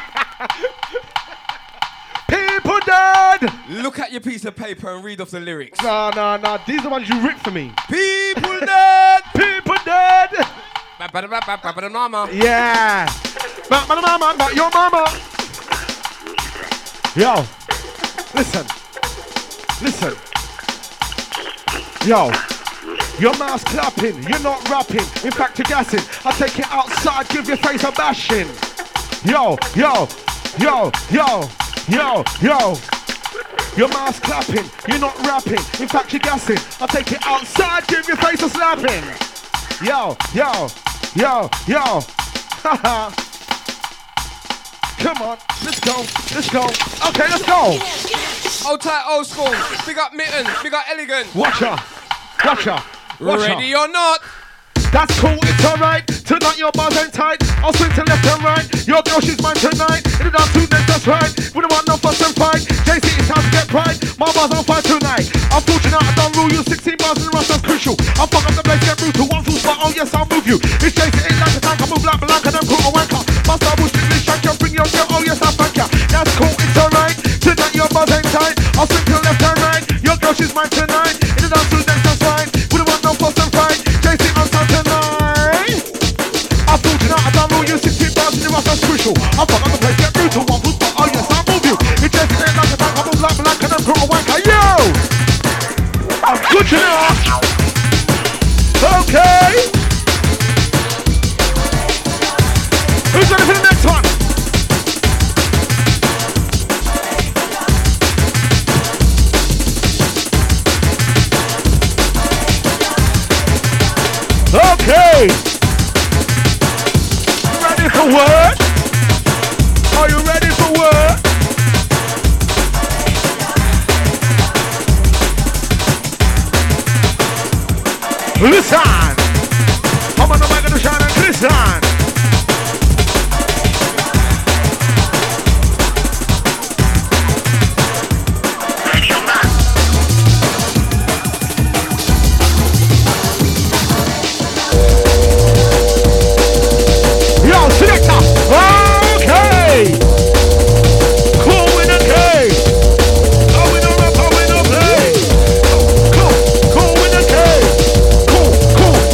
People dead. Look at your piece of paper and read off the lyrics. No. These are the ones you ripped for me. People dead. People dead. Mama. Yeah. Mama, your mama. Yo, listen. Yo, your mouth's clapping, you're not rapping. In fact, you're gassing. I take it outside, give your face a bashing. Yo. Your mouth's clapping, you're not rapping. In fact, you're gassing. I take it outside, give your face a slapping. Yo. Haha. Come on, let's go. Okay, let's go. Old tight, old school. Big up Mitten, big up Elegant. Watch her. Ready or not? That's cool, it's alright. Tonight your bars ain't tight. I'll swing to left and right. Your girl, she's mine tonight. In the down two next, that's right. We don't want no fuss and fight. JC, it's time to get pride. My bars on fire tonight. I'm fortunate I don't rule you. 16 bars in the rush, that's crucial. I'll fuck up the place, get brutal. One full spot, oh yes, I'll move you. It's JC, ain't like a tank. I move like Blanca, them cool, a wanker. My style will strictly shank you. Bring your girl, oh yes, I'll thank ya. That's cool, it's alright. Tonight your bars ain't tight. I'll swing to the left and right. Your girl, she's mine tonight. In the down two next, that's right. We don't want no fuss and fight. JC, on time tonight. I'm fortunate I don't rule you. 16 bars in the rush, that's crucial. I'll fuck up the place, get brutal. One full spot, oh yes, I'll move you. It's JC, ain't like a tank. I move like Blanca, them cool, a wanker. Yo! I'm good to know. Okay. Who's ready for the next one? Okay. Ready for work? Are you ready for work? Listen. Come on, the mic and the shine and listen. Okay! Cool with a K! Oh, we don't rap, oh, we don't play! Cool with a K! Cool.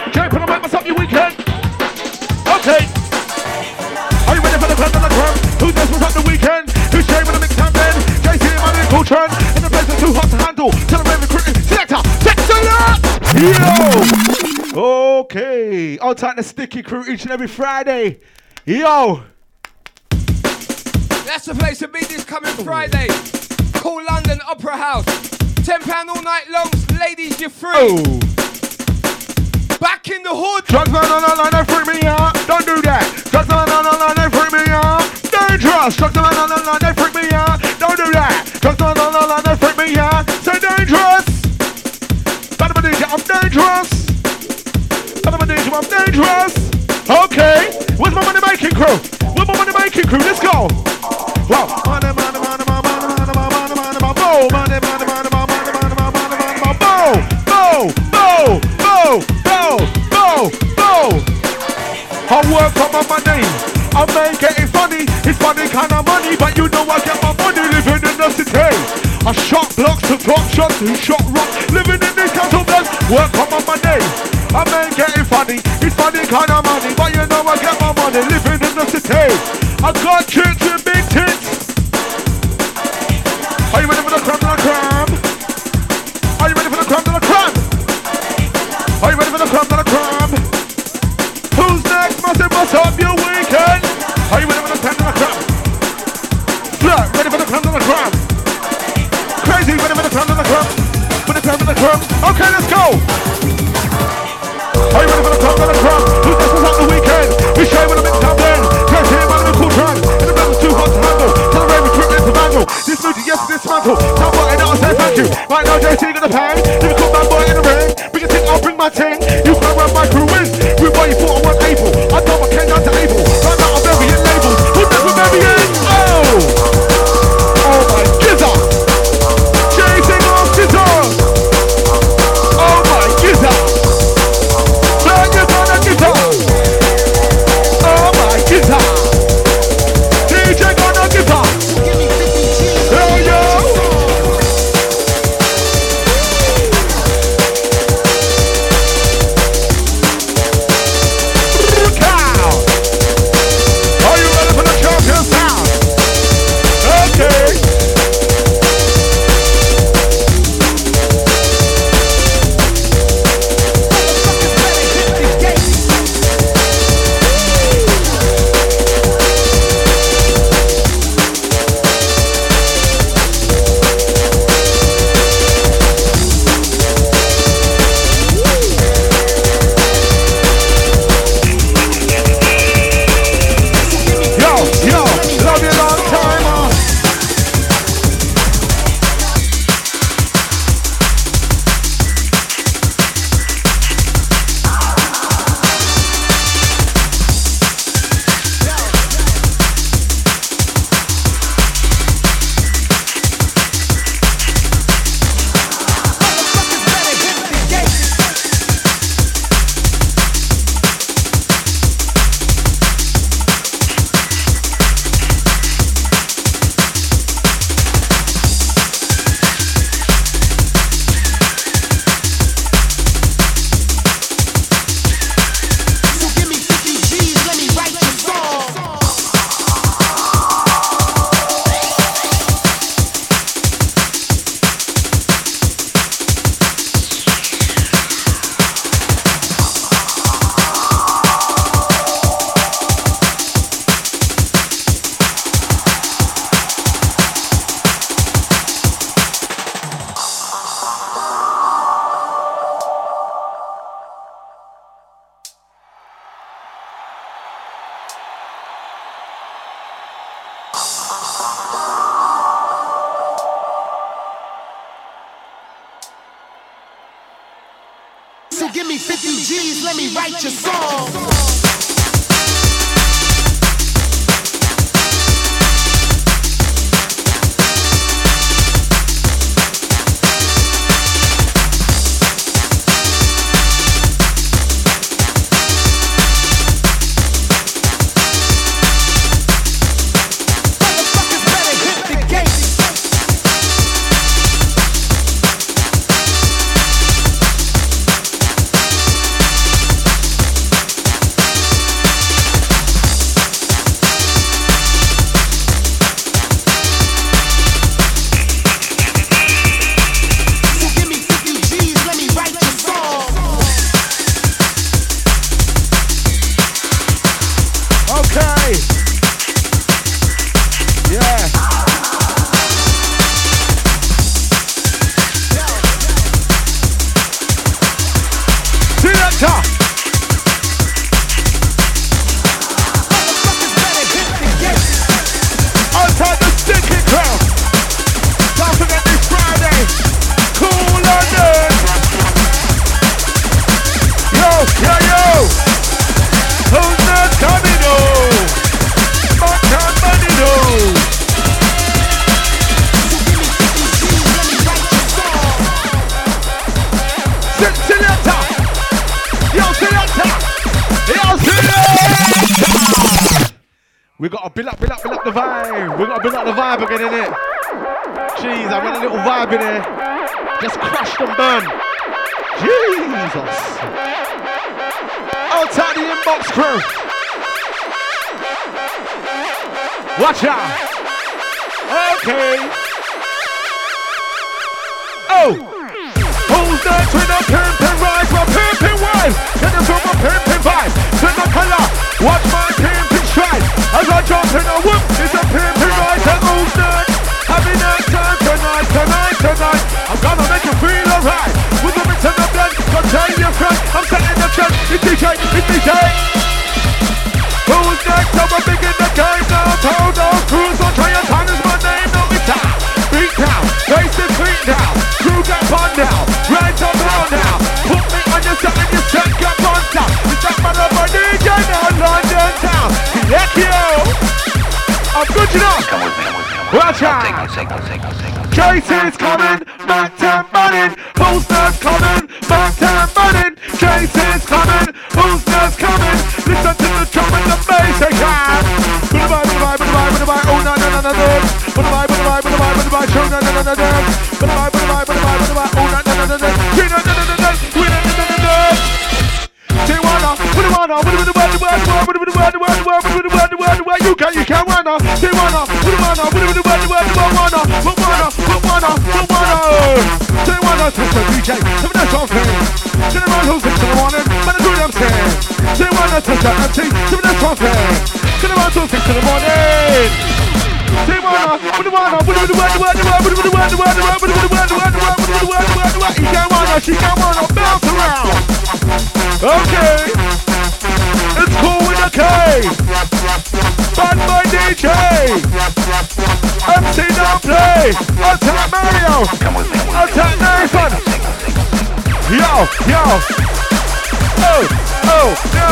Jake, put a mic, what's up your weekend? Okay. Are you ready for the club and the crumb? Who's this? What's up the weekend? Who's Jay with a mixed hand then? JC and my little turn. And the place is too hot to handle. Tell them recruiting. Selector, Yo! Okay. I'll take the sticky crew each and every Friday. Yo! That's the place to be this coming Friday. Call London Opera House. £10 all night long. Ladies, you're free. Oh. Back in the hood. Drugs on, they freak me out. Don't do that. Drugs on, they freak me out. Dangerous. Drugs on, they freak me out. Don't do that. Drugs on, they freak me out. Say dangerous. I'm dangerous. I'm dangerous. Okay. Where's my money making crew? Where's my money making crew? Let's go. Wow. Money, money, money, money, money, money, money, money, money, money, money, money, money, I work on my money, I make it funny. It's funny kind of money, but you know I get my money living in the city. I shot blocks to top shots, who shot rock, living in this council block. Work on my money, I make it funny. It's funny kind of money, but you know I get my money living in the city. I got chicks with big tits. Are you ready for the crumb and the crumb? Are you ready for the crumb and the crumb? Are you ready for the crumb and the crumb? Who's next? Massive, what's up your weekend? Are you ready for the crumb and the crumb? Flirt, ready for the crumb and the crumb? Crazy, ready for the crumb and the crumb? For the crumb and the crumb? Okay, let's go! Are you ready for the crumb and the crumb? Who's next? What's up the weekend? We show you with a mixed up blend. Crazy, man, with a cool track. And the brother's too hot to handle. Tell the raven quick, it's a manual. This mood, yes, dismantle. Now what, and I'll say thank you. Right now, JC gonna pay. If you call my boy in the ring, bring a thing, I'll bring my ting. You can run my crew in. We what you thought I was able. I know I came down to able. Right now, I'm burying labels. Who's next with burying? Oh! Oh my gizzer! JC on scissors! Oh my gizzer! Burn your gun and gizzer! Oh my gizzer! DJ gonna gizzer! Hell yo! Are you ready for the champion sound? Okay. Yo, love you long time. So give me 50 G's, let me write your song. We got to build up the vibe. We got to build up the vibe again, innit? Jeez, I got a little vibe in here. Just crushed and burn. Jesus. Outside the inbox crew. Watch out. Okay. Oh. Who's next with a pimpin' rise? My pimpin' wise. Send them from my pimpin' vibe. Send the color. Watch my pimpin' stride. As I jump in a whoop, it's a pimpin' rise. And who's next? Having a time tonight. I'm gonna make you feel alright. With the mix and the blend, so tell your friend, I'm setting the trend. It's DJ. Who's next? I'm a big in the game now. Told those crews, so try and time is my name. No, it's time. Beat down, face the feet down. Crew get fun now, right up now. Put me on your set and you set your fun down. It's that man of a DJ now, London town. Heck yo! I'm good enough. Watch out! Jason's coming, Mac 10 running, Boosters coming, Mac 10 running, Jason's coming, Boosters coming, listen to the drum and the bass again. Bye, oh no, bye, show no, you can wanna, they wanna, they wanna touch the DJ, some of the something. Turn around who's in the morning, but I do them saying. They wanna touch the MC, some of the something. Turn around who's in the morning. They wanna, she can wanna bounce around. Okay, it's cool with a K. Bad boy DJ. MC don't play. Attack Mario. Attack Nathan. Yo. Oh, no.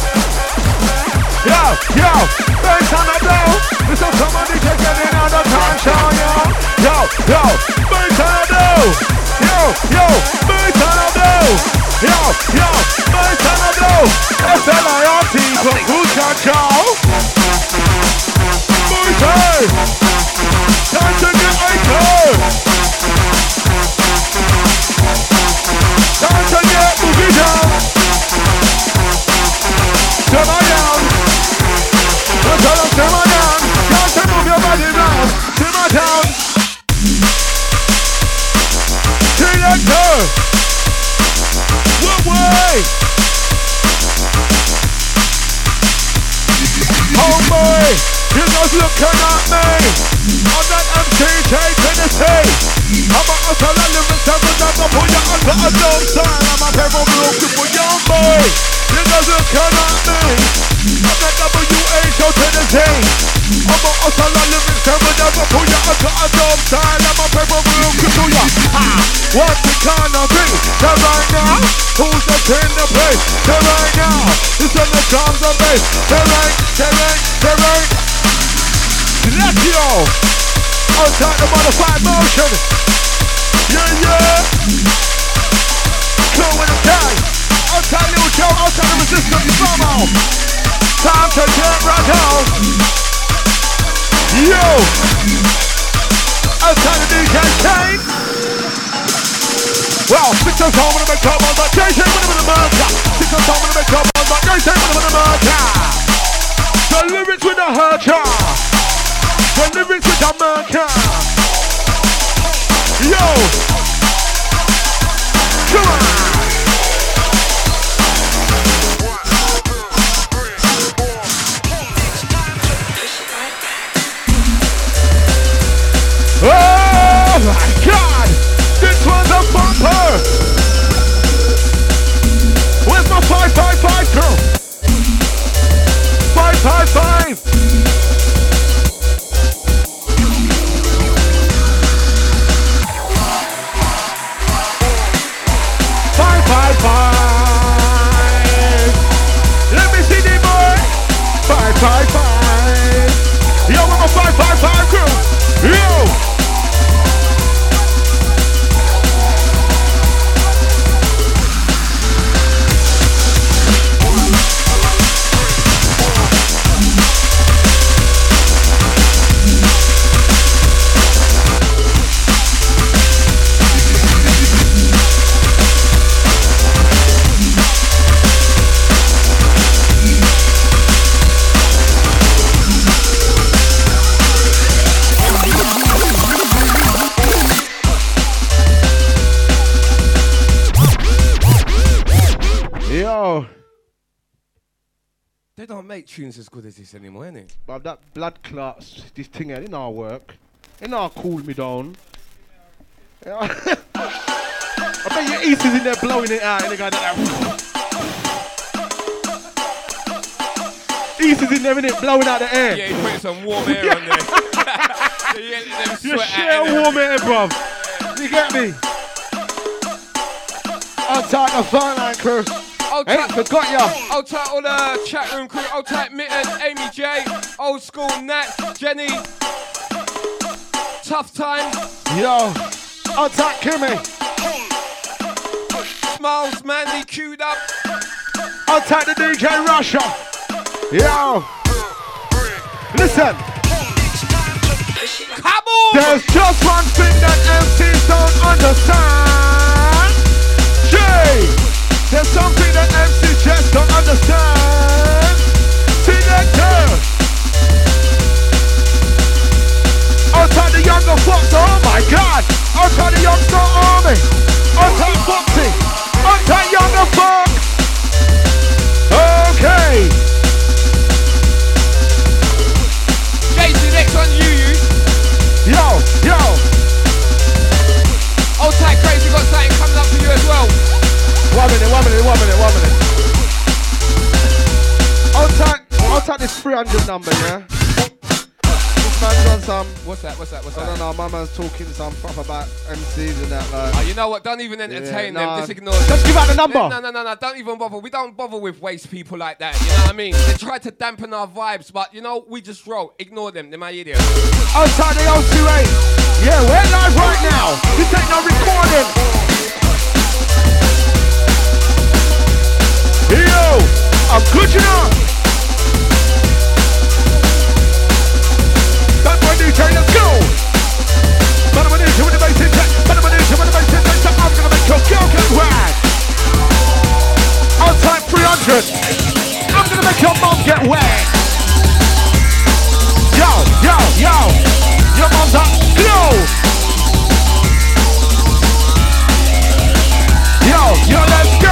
Yo. Bass on the blow. This is some DJ getting on the time show, yo. Bass on the blow. Yo. Bass on the blow. Yo. Bass on the blow. SLIRT from Bucha Chow. Hey! Time to get anchored! Time to get moving down! Simmer down! Simmer down! Time to move your body round! Simmer down! Selector! One way! Homeboy! You guys looking at me, I'm that MTJ Tennessee. I'm a hustle and living seven that I put you under a dumb style. I'm a paper looking for young boy. You guys looking at me, I'm that WH Tennessee. I'm a hustle and living seven that I put you under a dumb style. I'm a paper looking for you. What's the kind of thing? So right now, who's the in the place? So right now, it's on the drums and bass. Terrain. Let's go! Outside the modified motion! Yeah! Cool with the guy! Outside Lil Joe, outside the resistance promo! Time to get right out! Yo! Outside the DJ Kane! Well, 6 on time when I make top on that JJ with the murder! 6 on time when I make top on that JJ with the murder! The lyrics with the hurter! The lyrics with America. Yo! Come on! Oh my God! This one's a bumper! Where's my 555 girl? 555! Let me see the boy. 555. Yo, I'm a 555 crew. Yo. Yo. They don't make tunes as good as this anymore, innit? But that blood clots, this thing ain't in our work. It not cool me down. I bet your East is in there blowing it out and the guy that East is in there, innit, blowing out the air. Yeah, he's putting some warm air on there. You share warm air, bruv. You get me? Outside the phone line crew. Ain't forgot ya. Old tight all the chat room crew. Old tight Mitten, Amy J, Old School Nat, Jenny. Tough time. Yo. Old tight Kimmy. Smiles, Mandy, queued up. Old tight the DJ Russia. Yo. Listen. Come on. There's just one thing that MCs don't understand. Jay. There's something that MCs just don't understand. See that girl. Outside the younger fox, oh my God. Outside the youngster army. Outside Foxy. Outside younger fox. Okay. Jason, next one you. Yo. Old tight Crazy got something coming up for you as well. 1 minute. I'll take this 300 number, yeah? This man's on some... What's that? I don't know, my man's talking some stuff about MCs and that, like... Oh, you know what? Don't even entertain them. Just ignore them. Just give out the number. No. Don't even bother. We don't bother with waste people like that. You know what I mean? They try to dampen our vibes, but, you know, we just roll. Ignore them. They're my idiots. Outside the 028. Yeah, we're live right now. This ain't no recording. Yo, I'm good enough. Bad boy DJ, let's go. Bad boy DJ with the bass in check. I'm gonna make your girl get wet. Outside 300. I'm gonna make your mom get wet. Yo. Your mom's up. Go. Yo, let's go.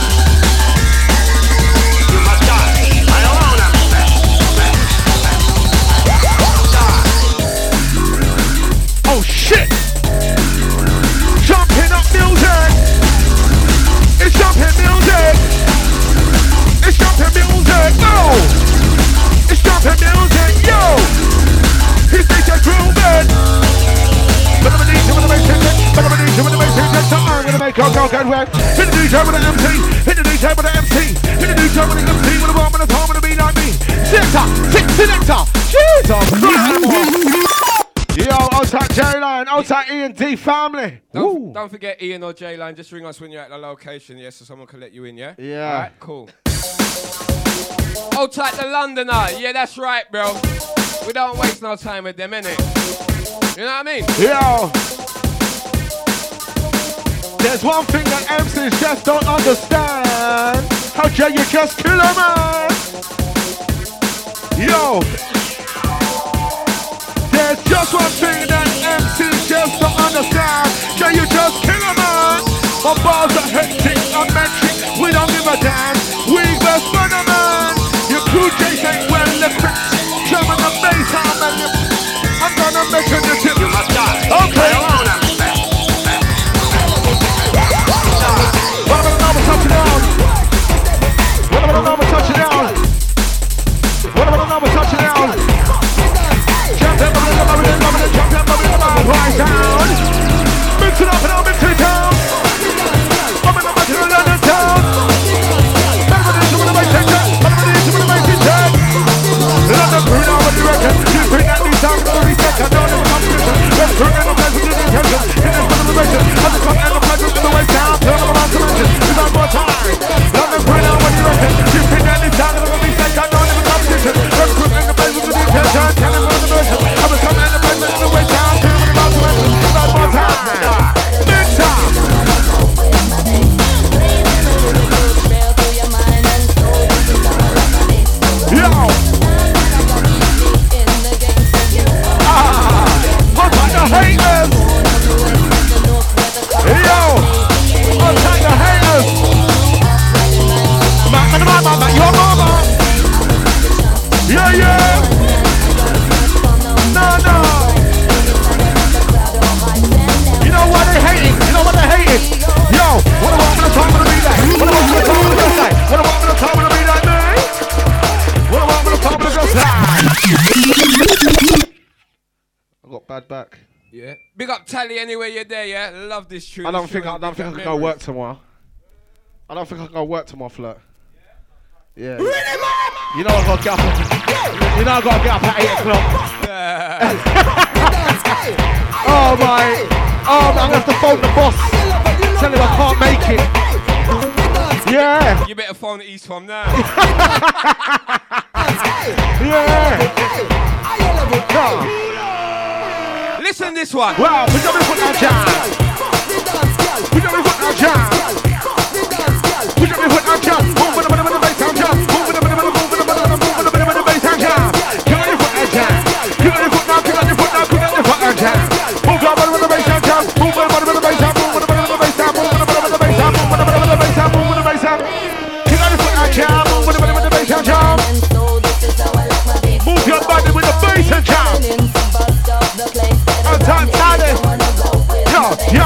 Oh shit! Jumping up music! It's jumping music! It's jumping music! No! It's jumping music! Yo! He's DJ Groovin! But I'm gonna need you with the bass index! So I'm gonna make your girl get wet! Hit the DJ with the MC! Hit the DJ with the MC! Hit the DJ with the MC! With a bomb and a tom and a beat like me! Selector! Jesus Christ! Yo, outside J-Line, outside E&D family. Don't forget Ian or J-Line. Just ring us when you're at the location, yeah, so someone can let you in, yeah? Yeah. All right, cool. Outside the Londoner. Yeah, that's right, bro. We don't waste no time with them, innit? You know what I mean? Yo. There's one thing that MCs just don't understand. How dare you just kill a man? Yo. There's just one thing that MCs just don't understand. Can you just kill a man? My bars are hectic, I'm metric, we don't give a damn. We best run a man. Your crew J's ain't well equipped. Drumming the bass, I'm gonna make a new tip. You must die. Okay. What about the number touching down? What about the number touching down? What about the number touching down? Right down. Mix it up and I'll mix it down. I'm in the London town. Tally, anyway, you're there, yeah? Love this tune. I don't think I can go work tomorrow. I don't think I can go work tomorrow, Flirt. Yeah. You know I gotta get up. You know I gotta get up at 8 o'clock. Oh my. Oh, I'm gonna have to phone the boss. Tell him I can't make it. Yeah. You better phone the East from now. Yeah. Listen this one. Wow, put your foot down, jam. Put your foot down, jam. Put your foot down, jam. Move with the bass down, jam. Move with the bass down, jam. Kick on your foot down, jam. Kick on your foot down, kick on your foot down, kick on your foot down, jam. Move with the bass down, jam. Move with the bass down, move with the bass down, move with the bass down, move with the bass down, move with the bass down. Kick on your foot down, jam. Move with the bass down, jam. Move your body with the bass and jam. Time, yo.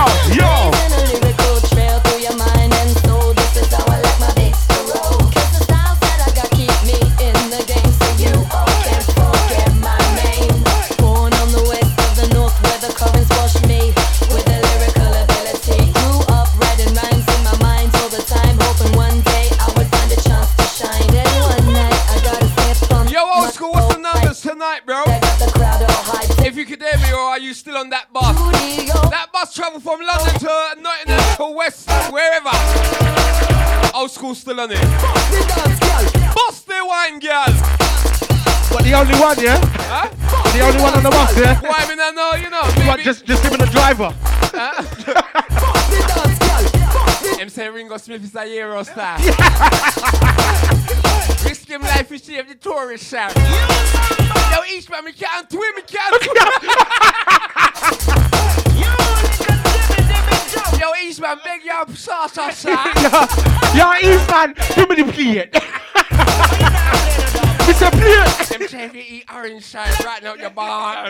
Tonight, bro. If you could hear me, or are you still on that bus? That bus travel from London to Nottingham to West, wherever. Old school still on it. Bust the wine, girl. What, the only one, yeah? Huh? The only one on the bus, yeah? Why, I mean, I know, you know. What, just even the driver? Him say Ringo Smith is a hero star. Risk him life is save the tourist shop. Yo, Eastman, me can't twin, me can't twin. Yo, Eastman, beg your sauce, Yo, Eastman, too many play it. Mr. Play it. Them say if you eat orange side, right out your bars.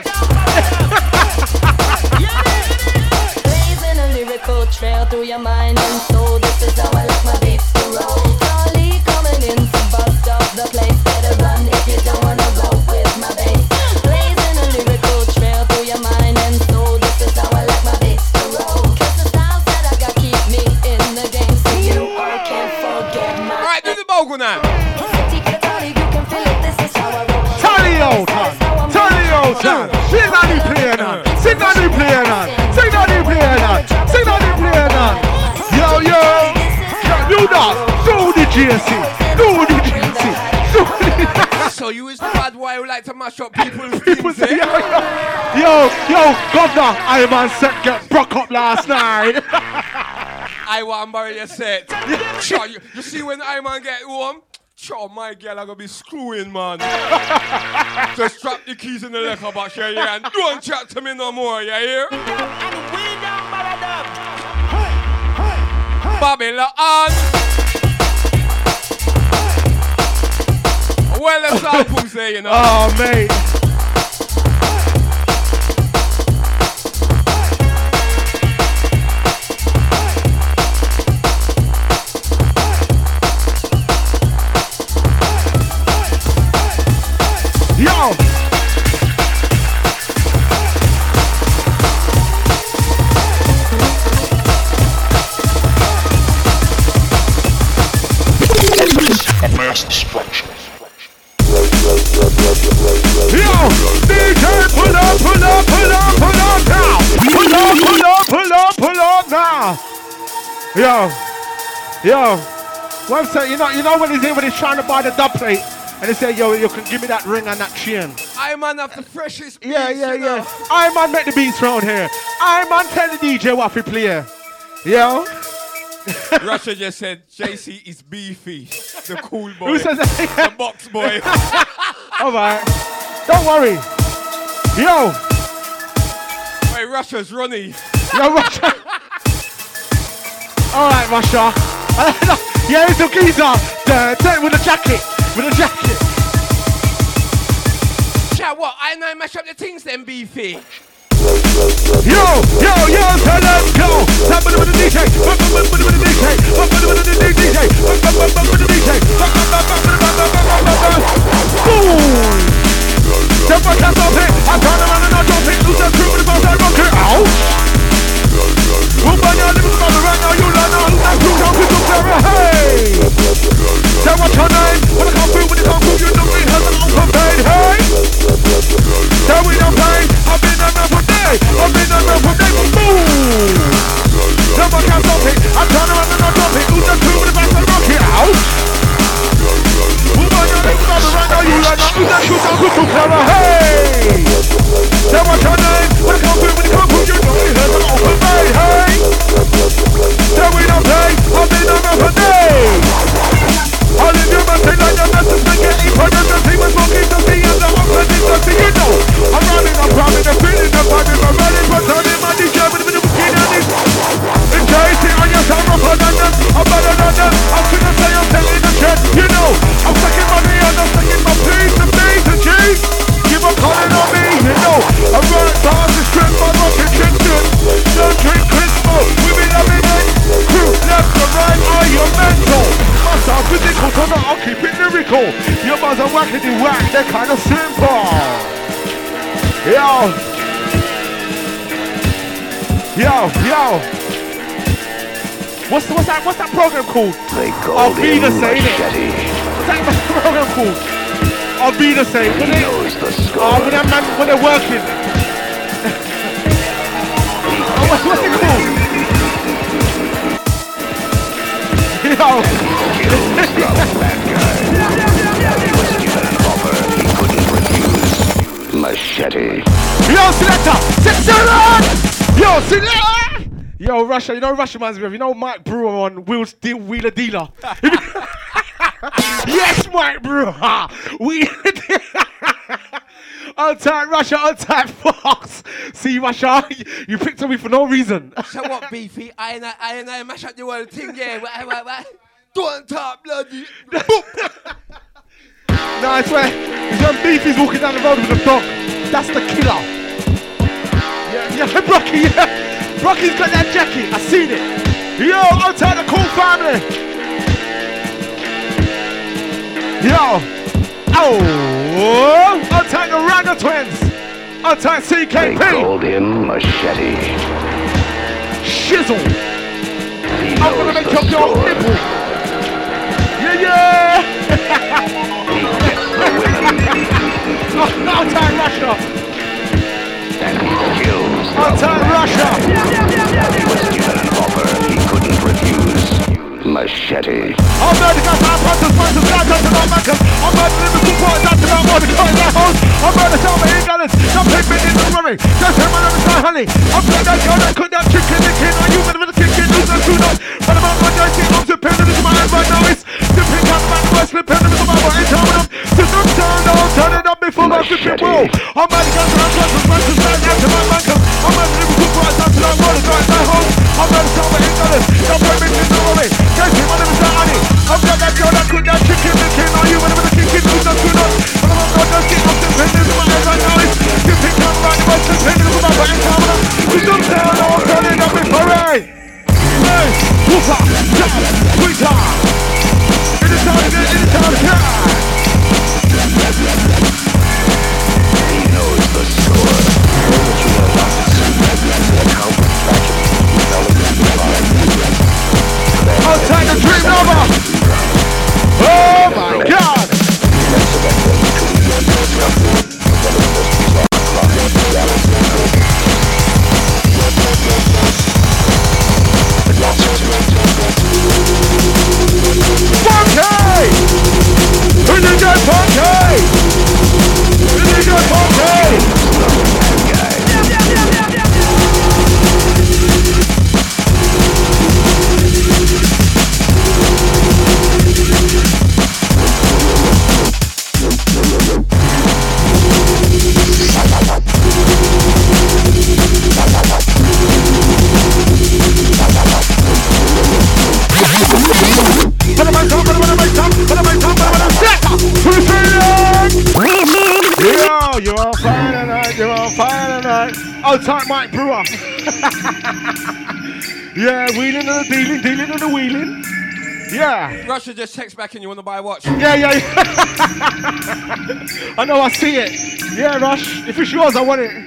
Blazing a lyrical trail through your mind and soul. This is how I like my beats to roll. Charlie coming in to bust up the place. Better run if you don't wanna roll with my bass. Blazing a lyrical trail through your mind and soul. This is how I like my beats to roll. Cause the styles that I got keep me in the game. So you all can't forget my. Alright, do the bogle now. Turn the old time. Sing on the player now. Sing on the player now. Sing on the player now. Sing on the player now. Yo. You know, do the GSC. Do the GSC. So you is the bad boy who like to mash up people's things, eh? Yo, governor, I man set get broke up last night. I want to borrow your set. Sure, you see when I man get home? Sure, my girl, I'm going to be screwing, man. Just drop the keys in the liquor box, yeah, and don't chat to me no more, you hear? Babylon. Well, that's all Pooh say, you know. Oh, mate. Yo! A mass destruction. Yo! DJ, pull up now! Pull up now! Yo! One sec, you know when he's trying to buy the dub plate? And they say, yo, you can give me that ring and that chain. I man have the freshest beats, Yeah. You know? I man make the beats round here. I man tell the DJ what we play. Yo. Russia just said JC is beefy. The cool boy. Who says that? The box boy. Alright. Don't worry. Yo. Hey, Russia's runny. Yo, Russia. Alright, Russia. Yeah, it's a geezer. With a jacket. Chat, what? I know mash up the things then, beefy. Yo, so let's go. With the DJ. Boom. Step on that top hit. I turn around and I jump it. Lose that crew with the bounce. I rock it out. or not, I'll keep it lyrical. Your buzz are wackety whack, they're kind of simple. Yo. What's that program called? I'll be the same. What's that program called? I'll be the same. When they're working. What's it called? Machete. Yo, selector! 6-7! Yo, selector! Yo, Russia, you know Russia reminds me of, you know Mike Brewer on Wheeler Dealer? Yes, Mike Brewer! Wheeler Dealer! Untight Russia, untight Fox! See, Russia, you picked on me for no reason. So what, Beefy? I mash up the whole thing, yeah. Don't talk, bloody. No, I swear, it's when Beefy's walking down the road with a dog. That's the killer. Yeah, Brocky, yeah. Brocky's got that jacket, I seen it. Yo, untie the cool family. Yo. Oh, untie the Ranga twins. Untie CKP. They called him Machete. Shizzle. I'm gonna make your girl nipple. Yeah. He gets the women. Untie Russia. And he kills the Untie Russia. He was given an offer he couldn't refuse. Machete. I'm ready to go punches, guys, up to my Malcolm. I'm ready to live with boys, up to my water, going that house. I'm ready to sell my e-gallons. Some pig in the running. Just him, my name is Honey. I'm playing that girl that could that chicken, licking. Are you ready for the chicken? Who's that too nuts? But I'm on my dancing, I'm dependent on my head right now. It's dipping down the back, I'm slipping into my body, turning up. System turn it up before my flipping wall. I'm ready to go punches, back out to my Malcolm. I'm ready to live with boys, up to my water, going that house. I'm ready to sell my e-gallons. Some pig in the running. Just him, my name is Honey. I'm got that girl that could that chicken, licking. Are you ready for the chicken? Who's that too nuts? But I'm on my dancing, I'm dependent on my head right now. It's dipping down the back, I'm slipping into my body, turning up. System turn it up before I. Hey, whoop-a, jump, sweet-a. In the town again, in the town again. He knows the score. All that you are about to see is an account of tragedy developing by you. I'll take the dream over. Oh my God. Outside Mike Brewer. Yeah, wheeling and the dealing and the wheeling. Yeah. Russia just text back and you want to buy a watch. Yeah. I know, I see it. Yeah, Rush. If it's yours, I want it.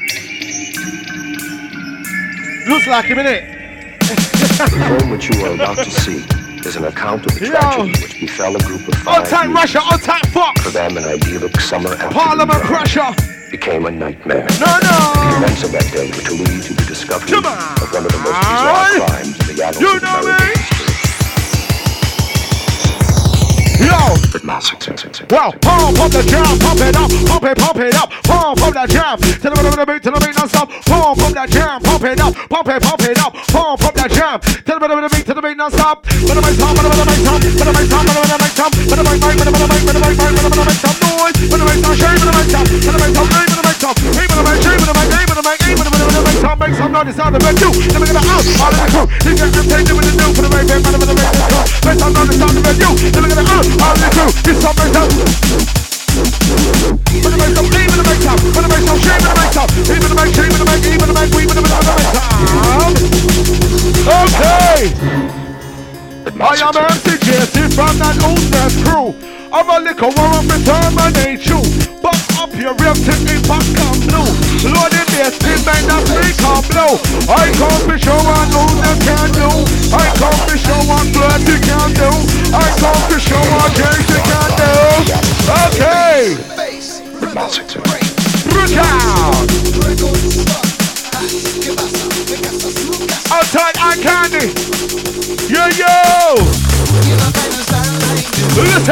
Looks like him, innit? The film which you are about to see is an account of the tragedy which befell a group of 5 on-time Russia, on-time Fox. For them, an idyllic summer afternoon Parliament pressure became a nightmare. No. The events of that day were to lead to the discovery of one of the most bizarre crimes in the annals of American history. Yo! Massacre. Well, pump the jam, pump it up, pump it up, pump that jam, till the beat non-stop, pump that jam, pump it up, pump it up, pump that jam, till the beat non-stop, when I make some noise, when I make some shame, when I make some noise, it's not the best you, let me get out, all of the crew, you get them taken with the new, for the right man, for the right man, make some noise, it's not the best you, let me get out, all of the crew, it's not the best you. When I make some, even the make some, when I make some shame, when I make some, even the make shame, when I make, even the make, even the make some. Okay. I am MC Jesse from that Loose Mess crew. I'm a little warm to terminate you. But up your real tip impact come blue. Loaded bass, still make that free come blow. I come to show what losers can do. I come to show what flirty can do. I come to show what gangster can do. Okay. Brutal. Outside eye candy. Yo yo. Listen.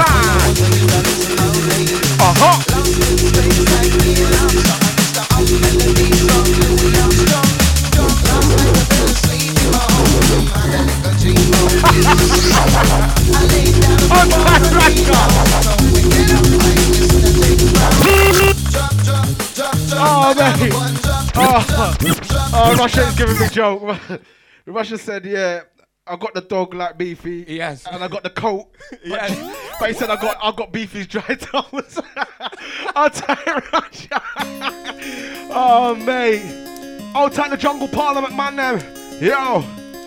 Oh, mate. Oh, Russia is giving me a joke. Russia said, yeah, I got the dog like Beefy. Yes. And I got the coat. Yes. But he said I got Beefy's dry towels. I'll tell you, Russia. Oh, mate. I'll take the Jungle Parliament man now. Yo.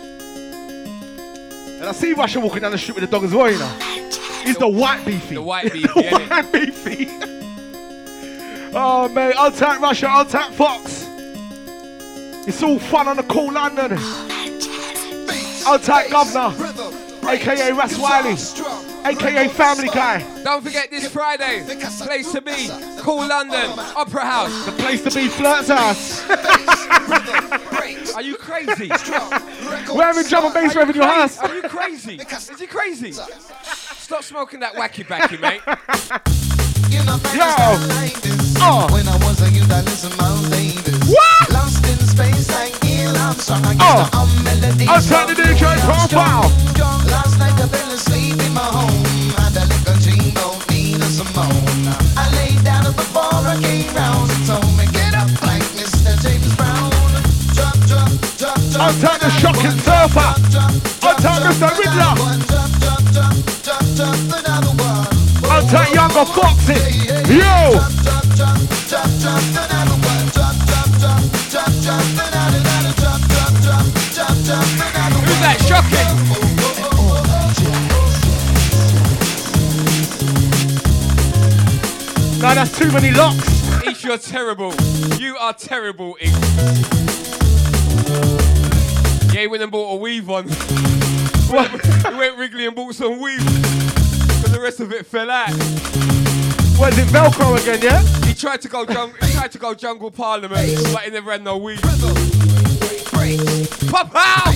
And I see Russia walking down the street with the dog as well, you know. He's the white Beefy. The white Beefy, the white Beefy. Oh, mate. I'll take Russia. I'll take Fox. It's all fun on the cool London. I'll take Governor, a.k.a. Ras Wiley, a.k.a. Family Guy. Don't forget this Friday, place to be, Cool London, Opera House. The place to be, Flirt's House. Are you crazy? We're having drum and bass revenue house. Are you crazy? Is he crazy? Stop smoking that wacky backy, mate. Yo. Oh. When I was a youth, I listened to Miles Davis. What? Lost in space like Neil Armstrong. I guess the melody. I'll turn the DJ profile. Last night I fell asleep in my home. Had a little dream about Nina Simone. I laid down before I came round and told me get up like Mr. James Brown. Drop, drop, drop, drop. I'll turn the shocking surfer. I'll turn Mr. Riddler. I'll turn younger Foxy. Yo. Who's that shocking? No, that's too many locks. Ish, you're terrible. You are terrible, Ish. Yeah, he went and bought a weave on. He went Wrigley and bought some weave. But the rest of it fell out. What is it, Velcro again, yeah? He tried to go Jungle Parliament, but he never had no weave. Pop out!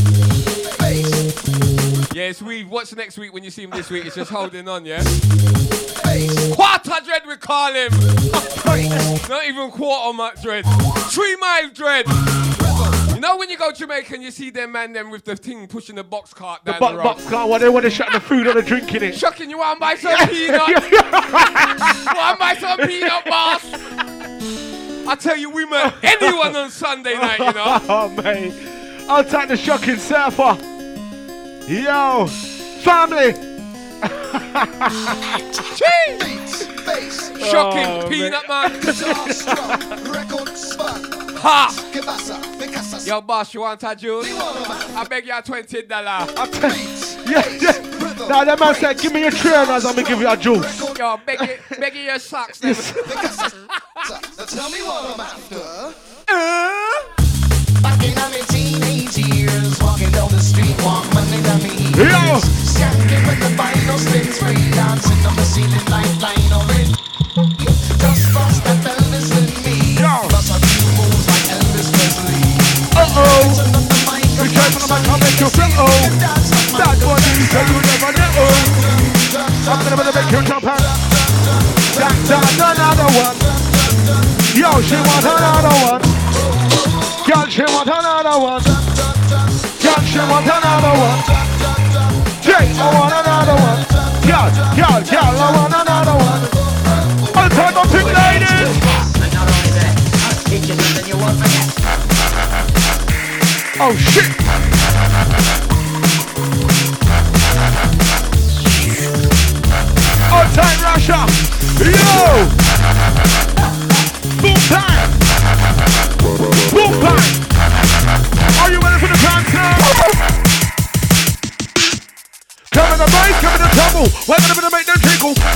Yeah, it's weave. Watch next week when you see him this week. It's just holding on, yeah? Quarter dread we call him. Not even quarter much dread. 3 mile dread. You know when you go Jamaica and you see them man them with the thing pushing the box cart down the road? Box cart, what they want to shut the food or the drink in it. Shocking, you want to buy some peanuts? You want to buy some peanut, boss? I tell you, we met anyone on Sunday night, you know. Oh, mate. I'll take the shocking surfer. Yo, family. Shocking peanut, man. Ha! Yo, boss, you want a juice? I beg you $20. Yeah. Now, that man said, give me your trainers, I'm going to give you a juice. Yo, beg you your socks. Then. Tell me what I'm after. Back in my teenage years, walking down the street, walk money down me ears. Skanking with the vinyl spins free, dancing on the ceiling line on it. Just bust that Elvis with me. Plus a few moves like Elvis Presley. Uh-oh. We try to make a make you feel that one you say you never know. I'm gonna make you jump out. That's another one. Yo, she want another one. Girl, she want another one. Girl, she want another one. Jay, I want another one. Girl, I want another one. I'll turn up pink ladies. Oh shit. All time Russia. Yo. Boom time. Boom time. Are you ready for the dance now? Come in the bass, come in the tumble. We're gonna make them tinkle.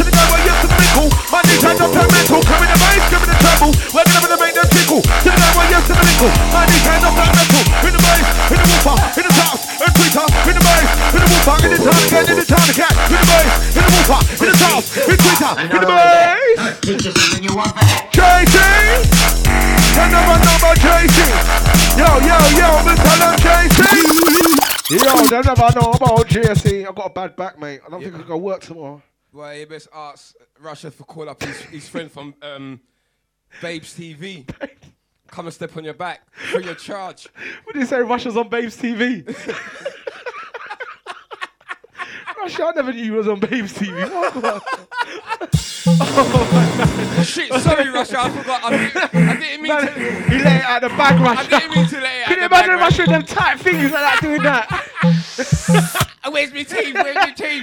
metal. My knees hands up like metal. In the bass, in the woofer, in the top, in Twitter, in the bass, in the woofer, in the town again, in the town again. In the bass, in the woofer, in the top, in Twitter, in the bass. JT! Tell them I know about JT. Yo, Mr. JT. Yo, they never know about JC. I've got a bad back, mate. I don't think I can go work tomorrow. Well, you best ask Russia for call up his friend from Babes TV. Come and step on your back for your charge. What did you say? Russia's on Babes TV? Russia, I never knew you was on Babes TV. Oh, shit, sorry, Russia, I forgot. I didn't mean to. He let it out the bag, Russia. I didn't mean to let it out. Can you imagine Russia with them tight fingers like that doing that? Where's my teeth? Where's my teeth?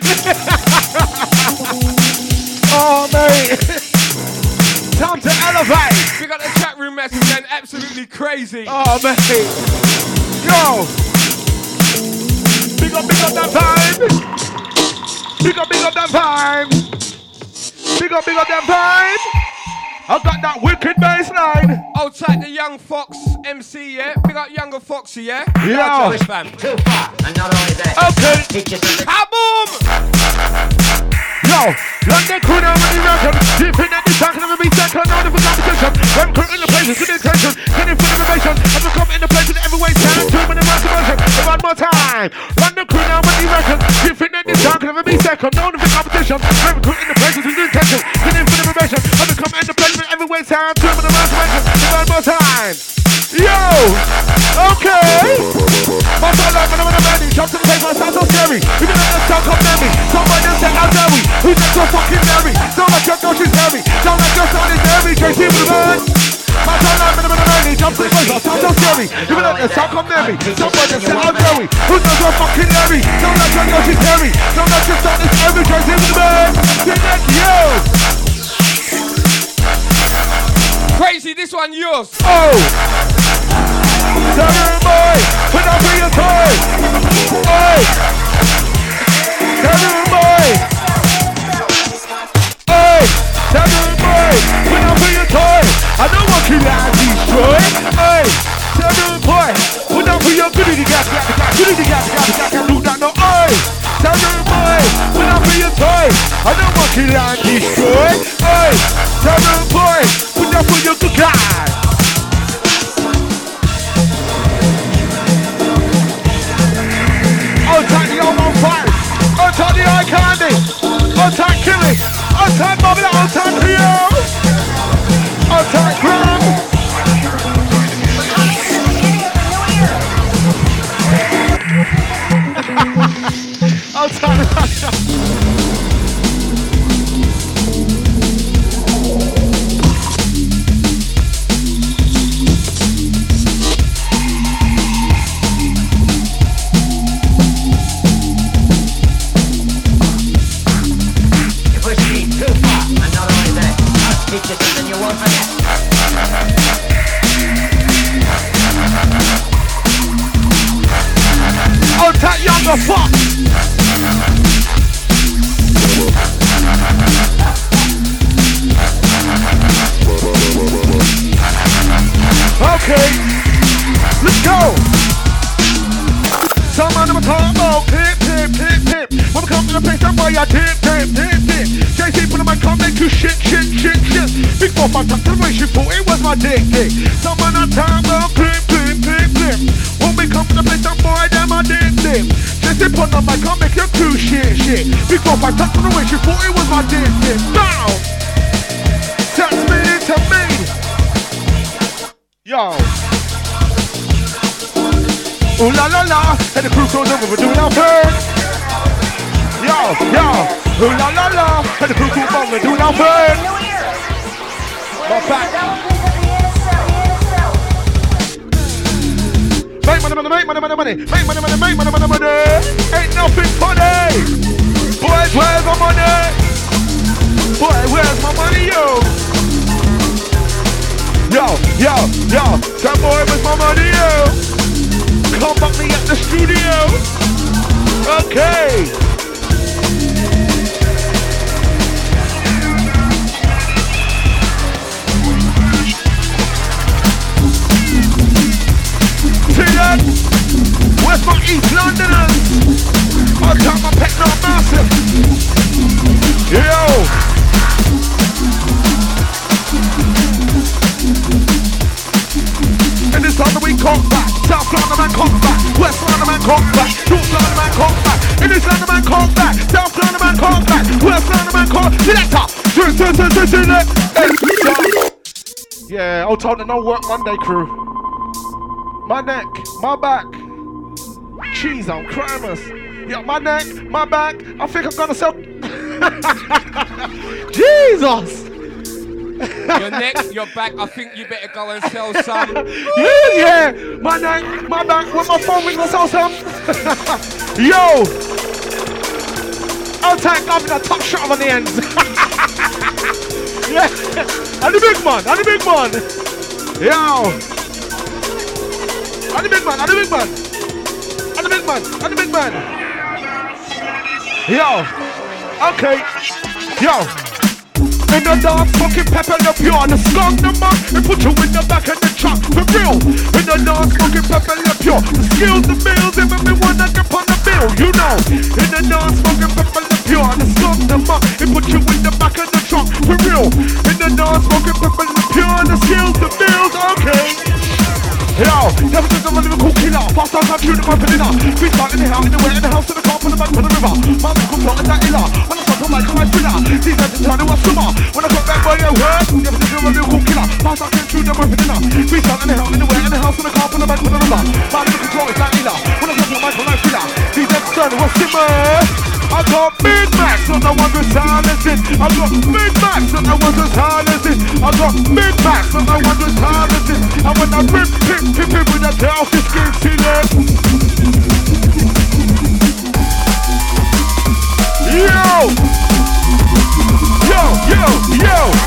Oh, mate. Time to elevate. We got the chat room message going absolutely crazy. Oh, mate. Yo. Big up that vibe. Big up that vibe. Big up that vibe. I got that wicked bass line. Outside the Young Fox MC, yeah? Big up Younger Foxy, yeah? Yeah. Too far, and not only that. Okay. Kaboom! Yo, London crew now when you reckon. Deep in that talking of a beat second, now for competition. When crew in the places with intention. Can you feel the innovation? I'm gonna come in the place with every way time. 2 minute round conversion. One more time. London crew now when you reckon. Deep in that talking of a beat second, now for competition. When crew in the places with intention. Can you feel the innovation? I'm gonna come in the place with every way time. 2 minute round conversion. One more time. Yo! Okay! My son like when I'm on a man, jump to the place, my sound so scary. You can let the sound come near me. Somebody else said, how dare we? Who's that so fucking merry? Sound like your girl, she's hairy. Sound like your son is hairy. JC with the man. My son like when I'm on a man, jump to the place, my sound so scary. You can let the sound come near me. Somebody else said, how dare we? Who's that so fucking hairy? Sound like your girl, she's hairy. Sound like your son is hairy. JC with the man. Yo! Crazy, this one yours. Oh! Southern boy, put up for your toy. Oi! Southern boy. Oi! Southern boy, put up for your toy. I don't want you to destroy. Oi! Southern boy, put up for your goody gas. Goody gas, can't do that no. Oi! Southern boy, put up for your toy. I don't want you to destroy. Oi! Southern boy, put up for your good guy. Outside the old 15, outside the eye candy, outside Killy, outside Bobby, outside Cleo, outside Graham. Outside Younger Fox. Okay, let's go. Someone never talk about pip. When we come to the place, I'm by your dip. JC put on my car, make you shit. Big 4-5 tuck the way she thought it was my dick. Someone on time about pip. When we come to the place, I'm boy, damn my dick. JC put on my car, make you do shit. Big 4-5 tuck the way she thought it was my dick. Now, that's me to me. Yo. Ooh la la la, and the crew goes over, we're doing our thing. Yo, ooh la la la, and the crew goes over, we're doing our thing. My back. Make money. Ain't nothing funny. Boys, where's my money? Boy, where's my money, yo? That boy, where's my money, yo? Come back me at the studio. Okay. Yeah, I'll tell the no work Monday crew. My neck, my back. Cheese on Christmas. Yeah, my neck, my back. I think I'm gonna sell. Jesus! Your neck, your back, I think you better go and sell some. Yeah, my neck, my back, with my phone, we gonna sell some. Yo! I'll take off the top shot on the ends. Yeah, and the big man, and the big man. Yo! And the big man, and the big man. And the big man, and the big man. Yo! Okay, yo! In the dark, fucking pepper the pure, the skunk the mark, and put you in the back of the truck, for real. In the dark, fucking pepper the pure, the skills, the bills, and everyone that can on the bill, you know. In the dark, fucking pepper the pure, the skunk the mark, and put you in the back of the truck, for real. In the dark, fucking pepper the pure, the skills, the bills, okay. Yo, never just a lyrical killer. Fast out, I'm shooting my vanilla. Beat out in the house, in the way, in the house, in the car, on the bank, on the river. My musical plot is that illa. When I start to like my thriller, these guys are turning to a summer. When I got back by your word, never just a lyrical killer. Fast out, I'm shooting my vanilla. Beat out in the house, in the way, in the house, in the car, on the bank, on the river. My musical plot is that illa. When I start to like my thriller, these guys are turning to a summer. I got Big Macs on the one with silencing. I got Big Macs on the one with silencing. I got Big Macs on the one with silencing. And when I rip, with a tail, this gives to them. Yo! Yo, yo, yo!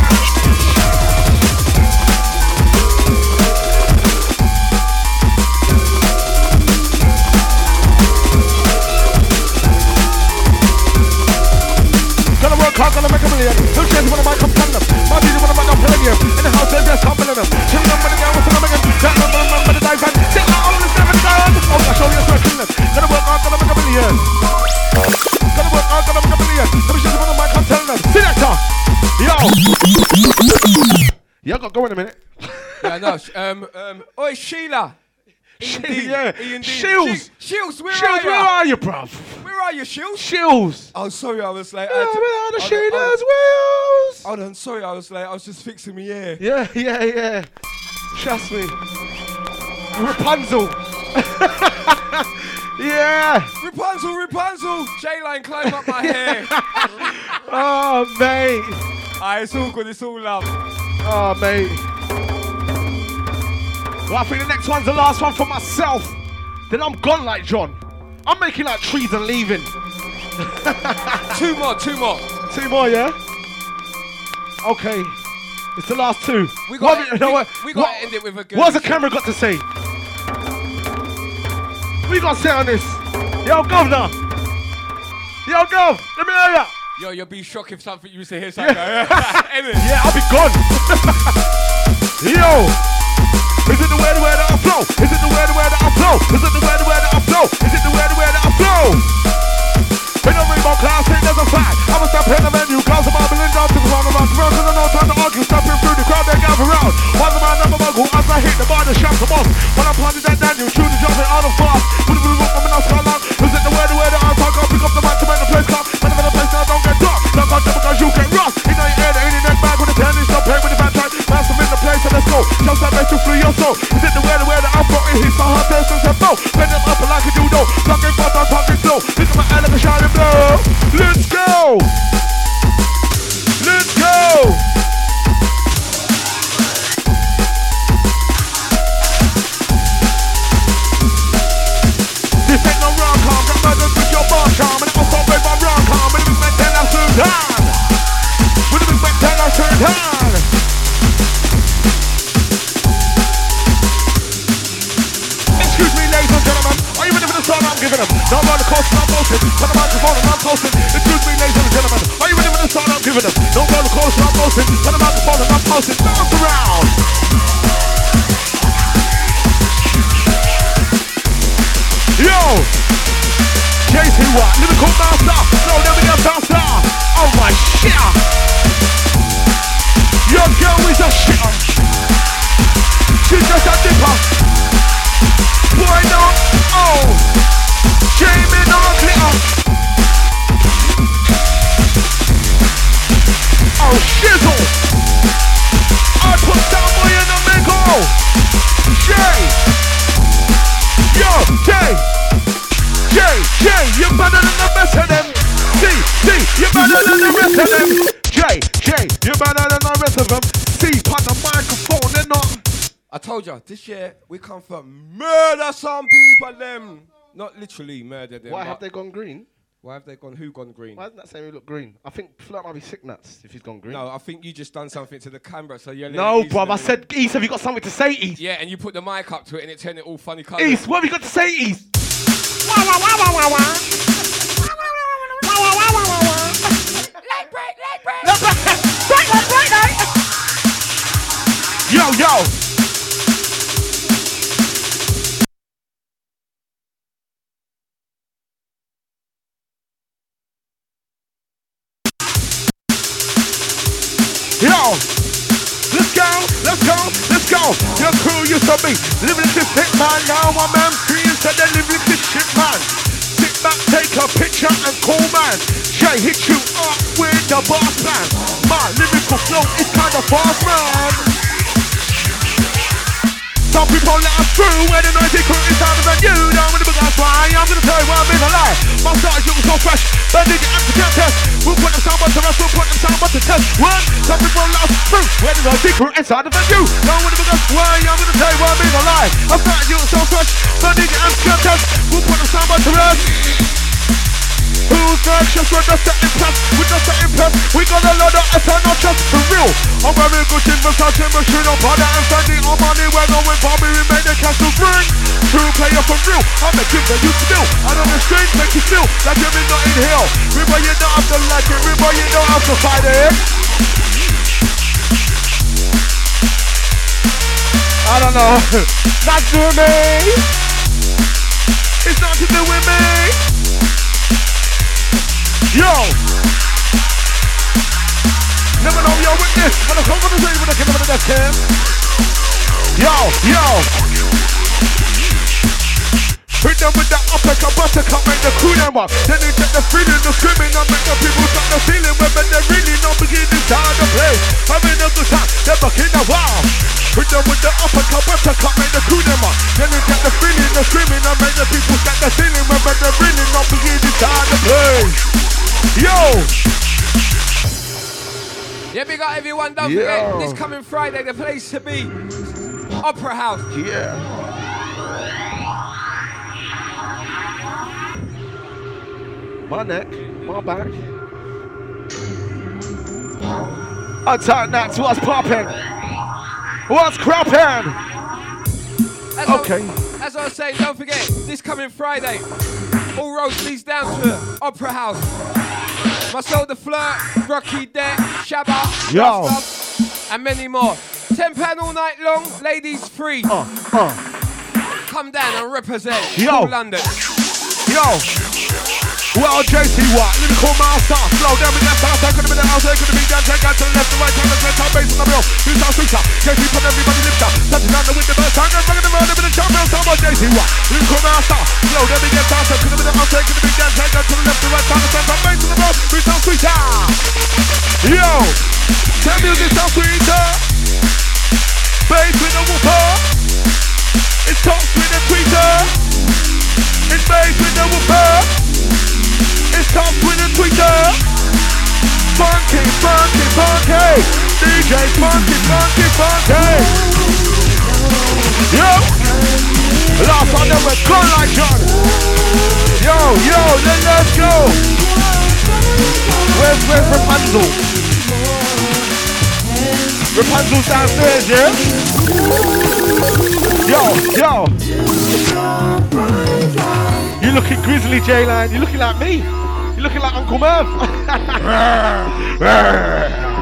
I'm gonna make a million. Who cares when I might come tell them? My DJ when I might not play you. In the house, they're just humbling them. Chilling them with the girl, what's the Megan? That number with the dive and sit out on the 7 down. Oh, I'll show you a sweat killing them. Gonna work hard, gonna make a million. Gonna work hard, gonna make a million. Let me show you when I might come tell them. Selector! Yo! Yeah, I got to go in a minute. Yeah, no. Oi, Sheila. Yeah. Shields. Shields, where are you, bruv? Where are you, Shields? Shields. Oh, sorry, I was late. The Sheila's wheels. Hold on, sorry, I was late. I was just fixing me hair. Yeah. Trust me. Rapunzel. Yeah. Rapunzel. J-Line, climb up my hair. Oh, mate. It's all good. It's all love. Oh, mate. Well, I think the next one's the last one for myself. Then I'm gone like John. I'm making like trees and leaving. Two more. 2 more, yeah? Okay. It's the last 2. We got to end it with a good. What's the camera got to say? What you got to say on this? Yo, Governor. Yo, Gov. Let me hear ya. Yo, you'll be shocked if something you say here. Yeah, I'll be gone. Yo. Is it the way that I flow? Is it the way that I flow? Is it the way that I flow? Is it the way that I flow? In a rainbow class, it doesn't fly. I'm a step in the menu, cause I'm bubbling down to the front of my throat. Cause I know time to argue, stepping through the crowd, they gather round. One of my number mogul, as I hit the bar, the shots are off. When I planted that Daniel, shoot the jumping out of fast. Put the move up from the skyline. Is it the way that I talk? I'll pick up the mic to make the place clap. Whenever the place now don't get dark. Like I jump because you get rust. In the air, the in neck bag with the tennis, don't play with the bad track. Massive in the place, so let's go. Just like make you free your soul. Is it the way that I'm from? It hits my heart, there's some tempo. Bend them up like a judo. Talking fast, I'm talking slow. Look at my eye like a shining blow. Let's go! Let's go! This ain't no rom-com, got murders with your bar charm. And also with my rom-com, with a big man, I soon down. With a big man, I soon down. Excuse me, ladies and gentlemen, are you ready for the song I'm giving them? Now I'm on the coast and I'm motion, on the microphone and I'm toasting. Excuse me, ladies and gentlemen, are you ready for the song I'm giving them? Don't roll the coast and I'm motion, on the microphone and I'm toasting. Bounce around. Yo! JC Watt, lyrical master, no, never get faster. Oh my shit! Your girl is a shitter. She's just a dipper. Boy, no, oh, Jamie, no glitter. Shizzle. I put that boy in the middle. Jay. Yo, Jay, you're better than the rest of them. C, you're better than the rest of them. Jay, you're better than the rest of them. C, put the microphone, they're not. I told you, this year we come for murder some people, them. Not literally murder them. Why have they gone green? Why have they gone, who gone green? Why doesn't that say we look green? I think Flirt might be sick nuts if he's gone green. No, I think you just done something to the camera, so you're... No, bruv, I said, East, have you got something to say, East? Yeah, and you put the mic up to it and it turned it all funny colours. East, what have you got to say, East? Yo. Let's go. Your crew used to be living this shit, man. Now I'm M3 instead of living this shit, man. Sit back, take a picture and call, man. Jay hit you up with the boss, man. My lyrical flow is kind of fast, man. Some people let us through when the noisy crew is harder than you. Don't want to be that's why I'm gonna tell you why I'm in a lie. My style is looking so fresh, but nigga have to get test. We'll put them sound to rest, we'll put them sound to test. One, some people let us through when the noisy crew is harder than you. Don't want to be that's why I'm gonna tell you why I'm in a lie. My style is looking so fresh, but nigga have to get test. We'll put them sound to rest. Who's next? Just with the setting plus, with the setting plus. We got a lot of SNL just for real. I'm wearing good in Versace machine up on that and standing on money. We're going for me, we made the cash to bring. True player for real, I'm the king that you spill. And on the street, make you feel like you're in Notting Hill. Remember you don't have to like it, remember you don't have to fight it. I don't know. Not to me. It's not to do with me. Yo! Never know you're with this. And I'm gonna say when I came over to that camp. Yo! Hit them with the uppercut, buttercup, make the crew them up. Then they get the feeling, the screaming, and make the people start the feeling. When they really not begin to start the play. Having a good time, they're back in the wow. Hit them with the uppercut, buttercup, make the crew them up. Then they get the feeling, the screaming, and make the people start the feeling. When they really not begin to start the play. Yo! Yeah, big up everyone, don't forget, this coming Friday, the place to be, Opera House. Yeah. My neck, my back. Attack Nats, what's poppin'? What's crappin'? As I was saying, don't forget, this coming Friday, all roads leads down to Opera House. Myself, the Flirt, Rocky Deck, Shabba, Rasta, and many more. £10 all night long, ladies free. Come down and represent London. Yo! Well, JC what? Lyrical master. Slow down with that fast. I could have been the house. I could have been down. Check out to the left, the right, time, the center, base on the middle. Who's our sweeter? JC put everybody lifter. Touching down the window, burst. I'm gonna the murder with the champion. Someone JC what? Lyrical master. Slow down with that fast. I could have been the house. I could have been down. Check out to the left, the right, time, the center, base on the middle. Who's our sweeter? Yo! Tell music sound sweeter. Bass with a whooper. It's tops with a tweeter. It's bass with a whooper. It's top with a tweeter. Funky, funky, funky. DJ funky, funky, funky. Yo! Last one that was gone like John. Yo, then let's go. Where's Rapunzel? Rapunzel's downstairs, yeah? Yo. You looking grizzly, J-Line. You looking like me. You're looking like Uncle Merv.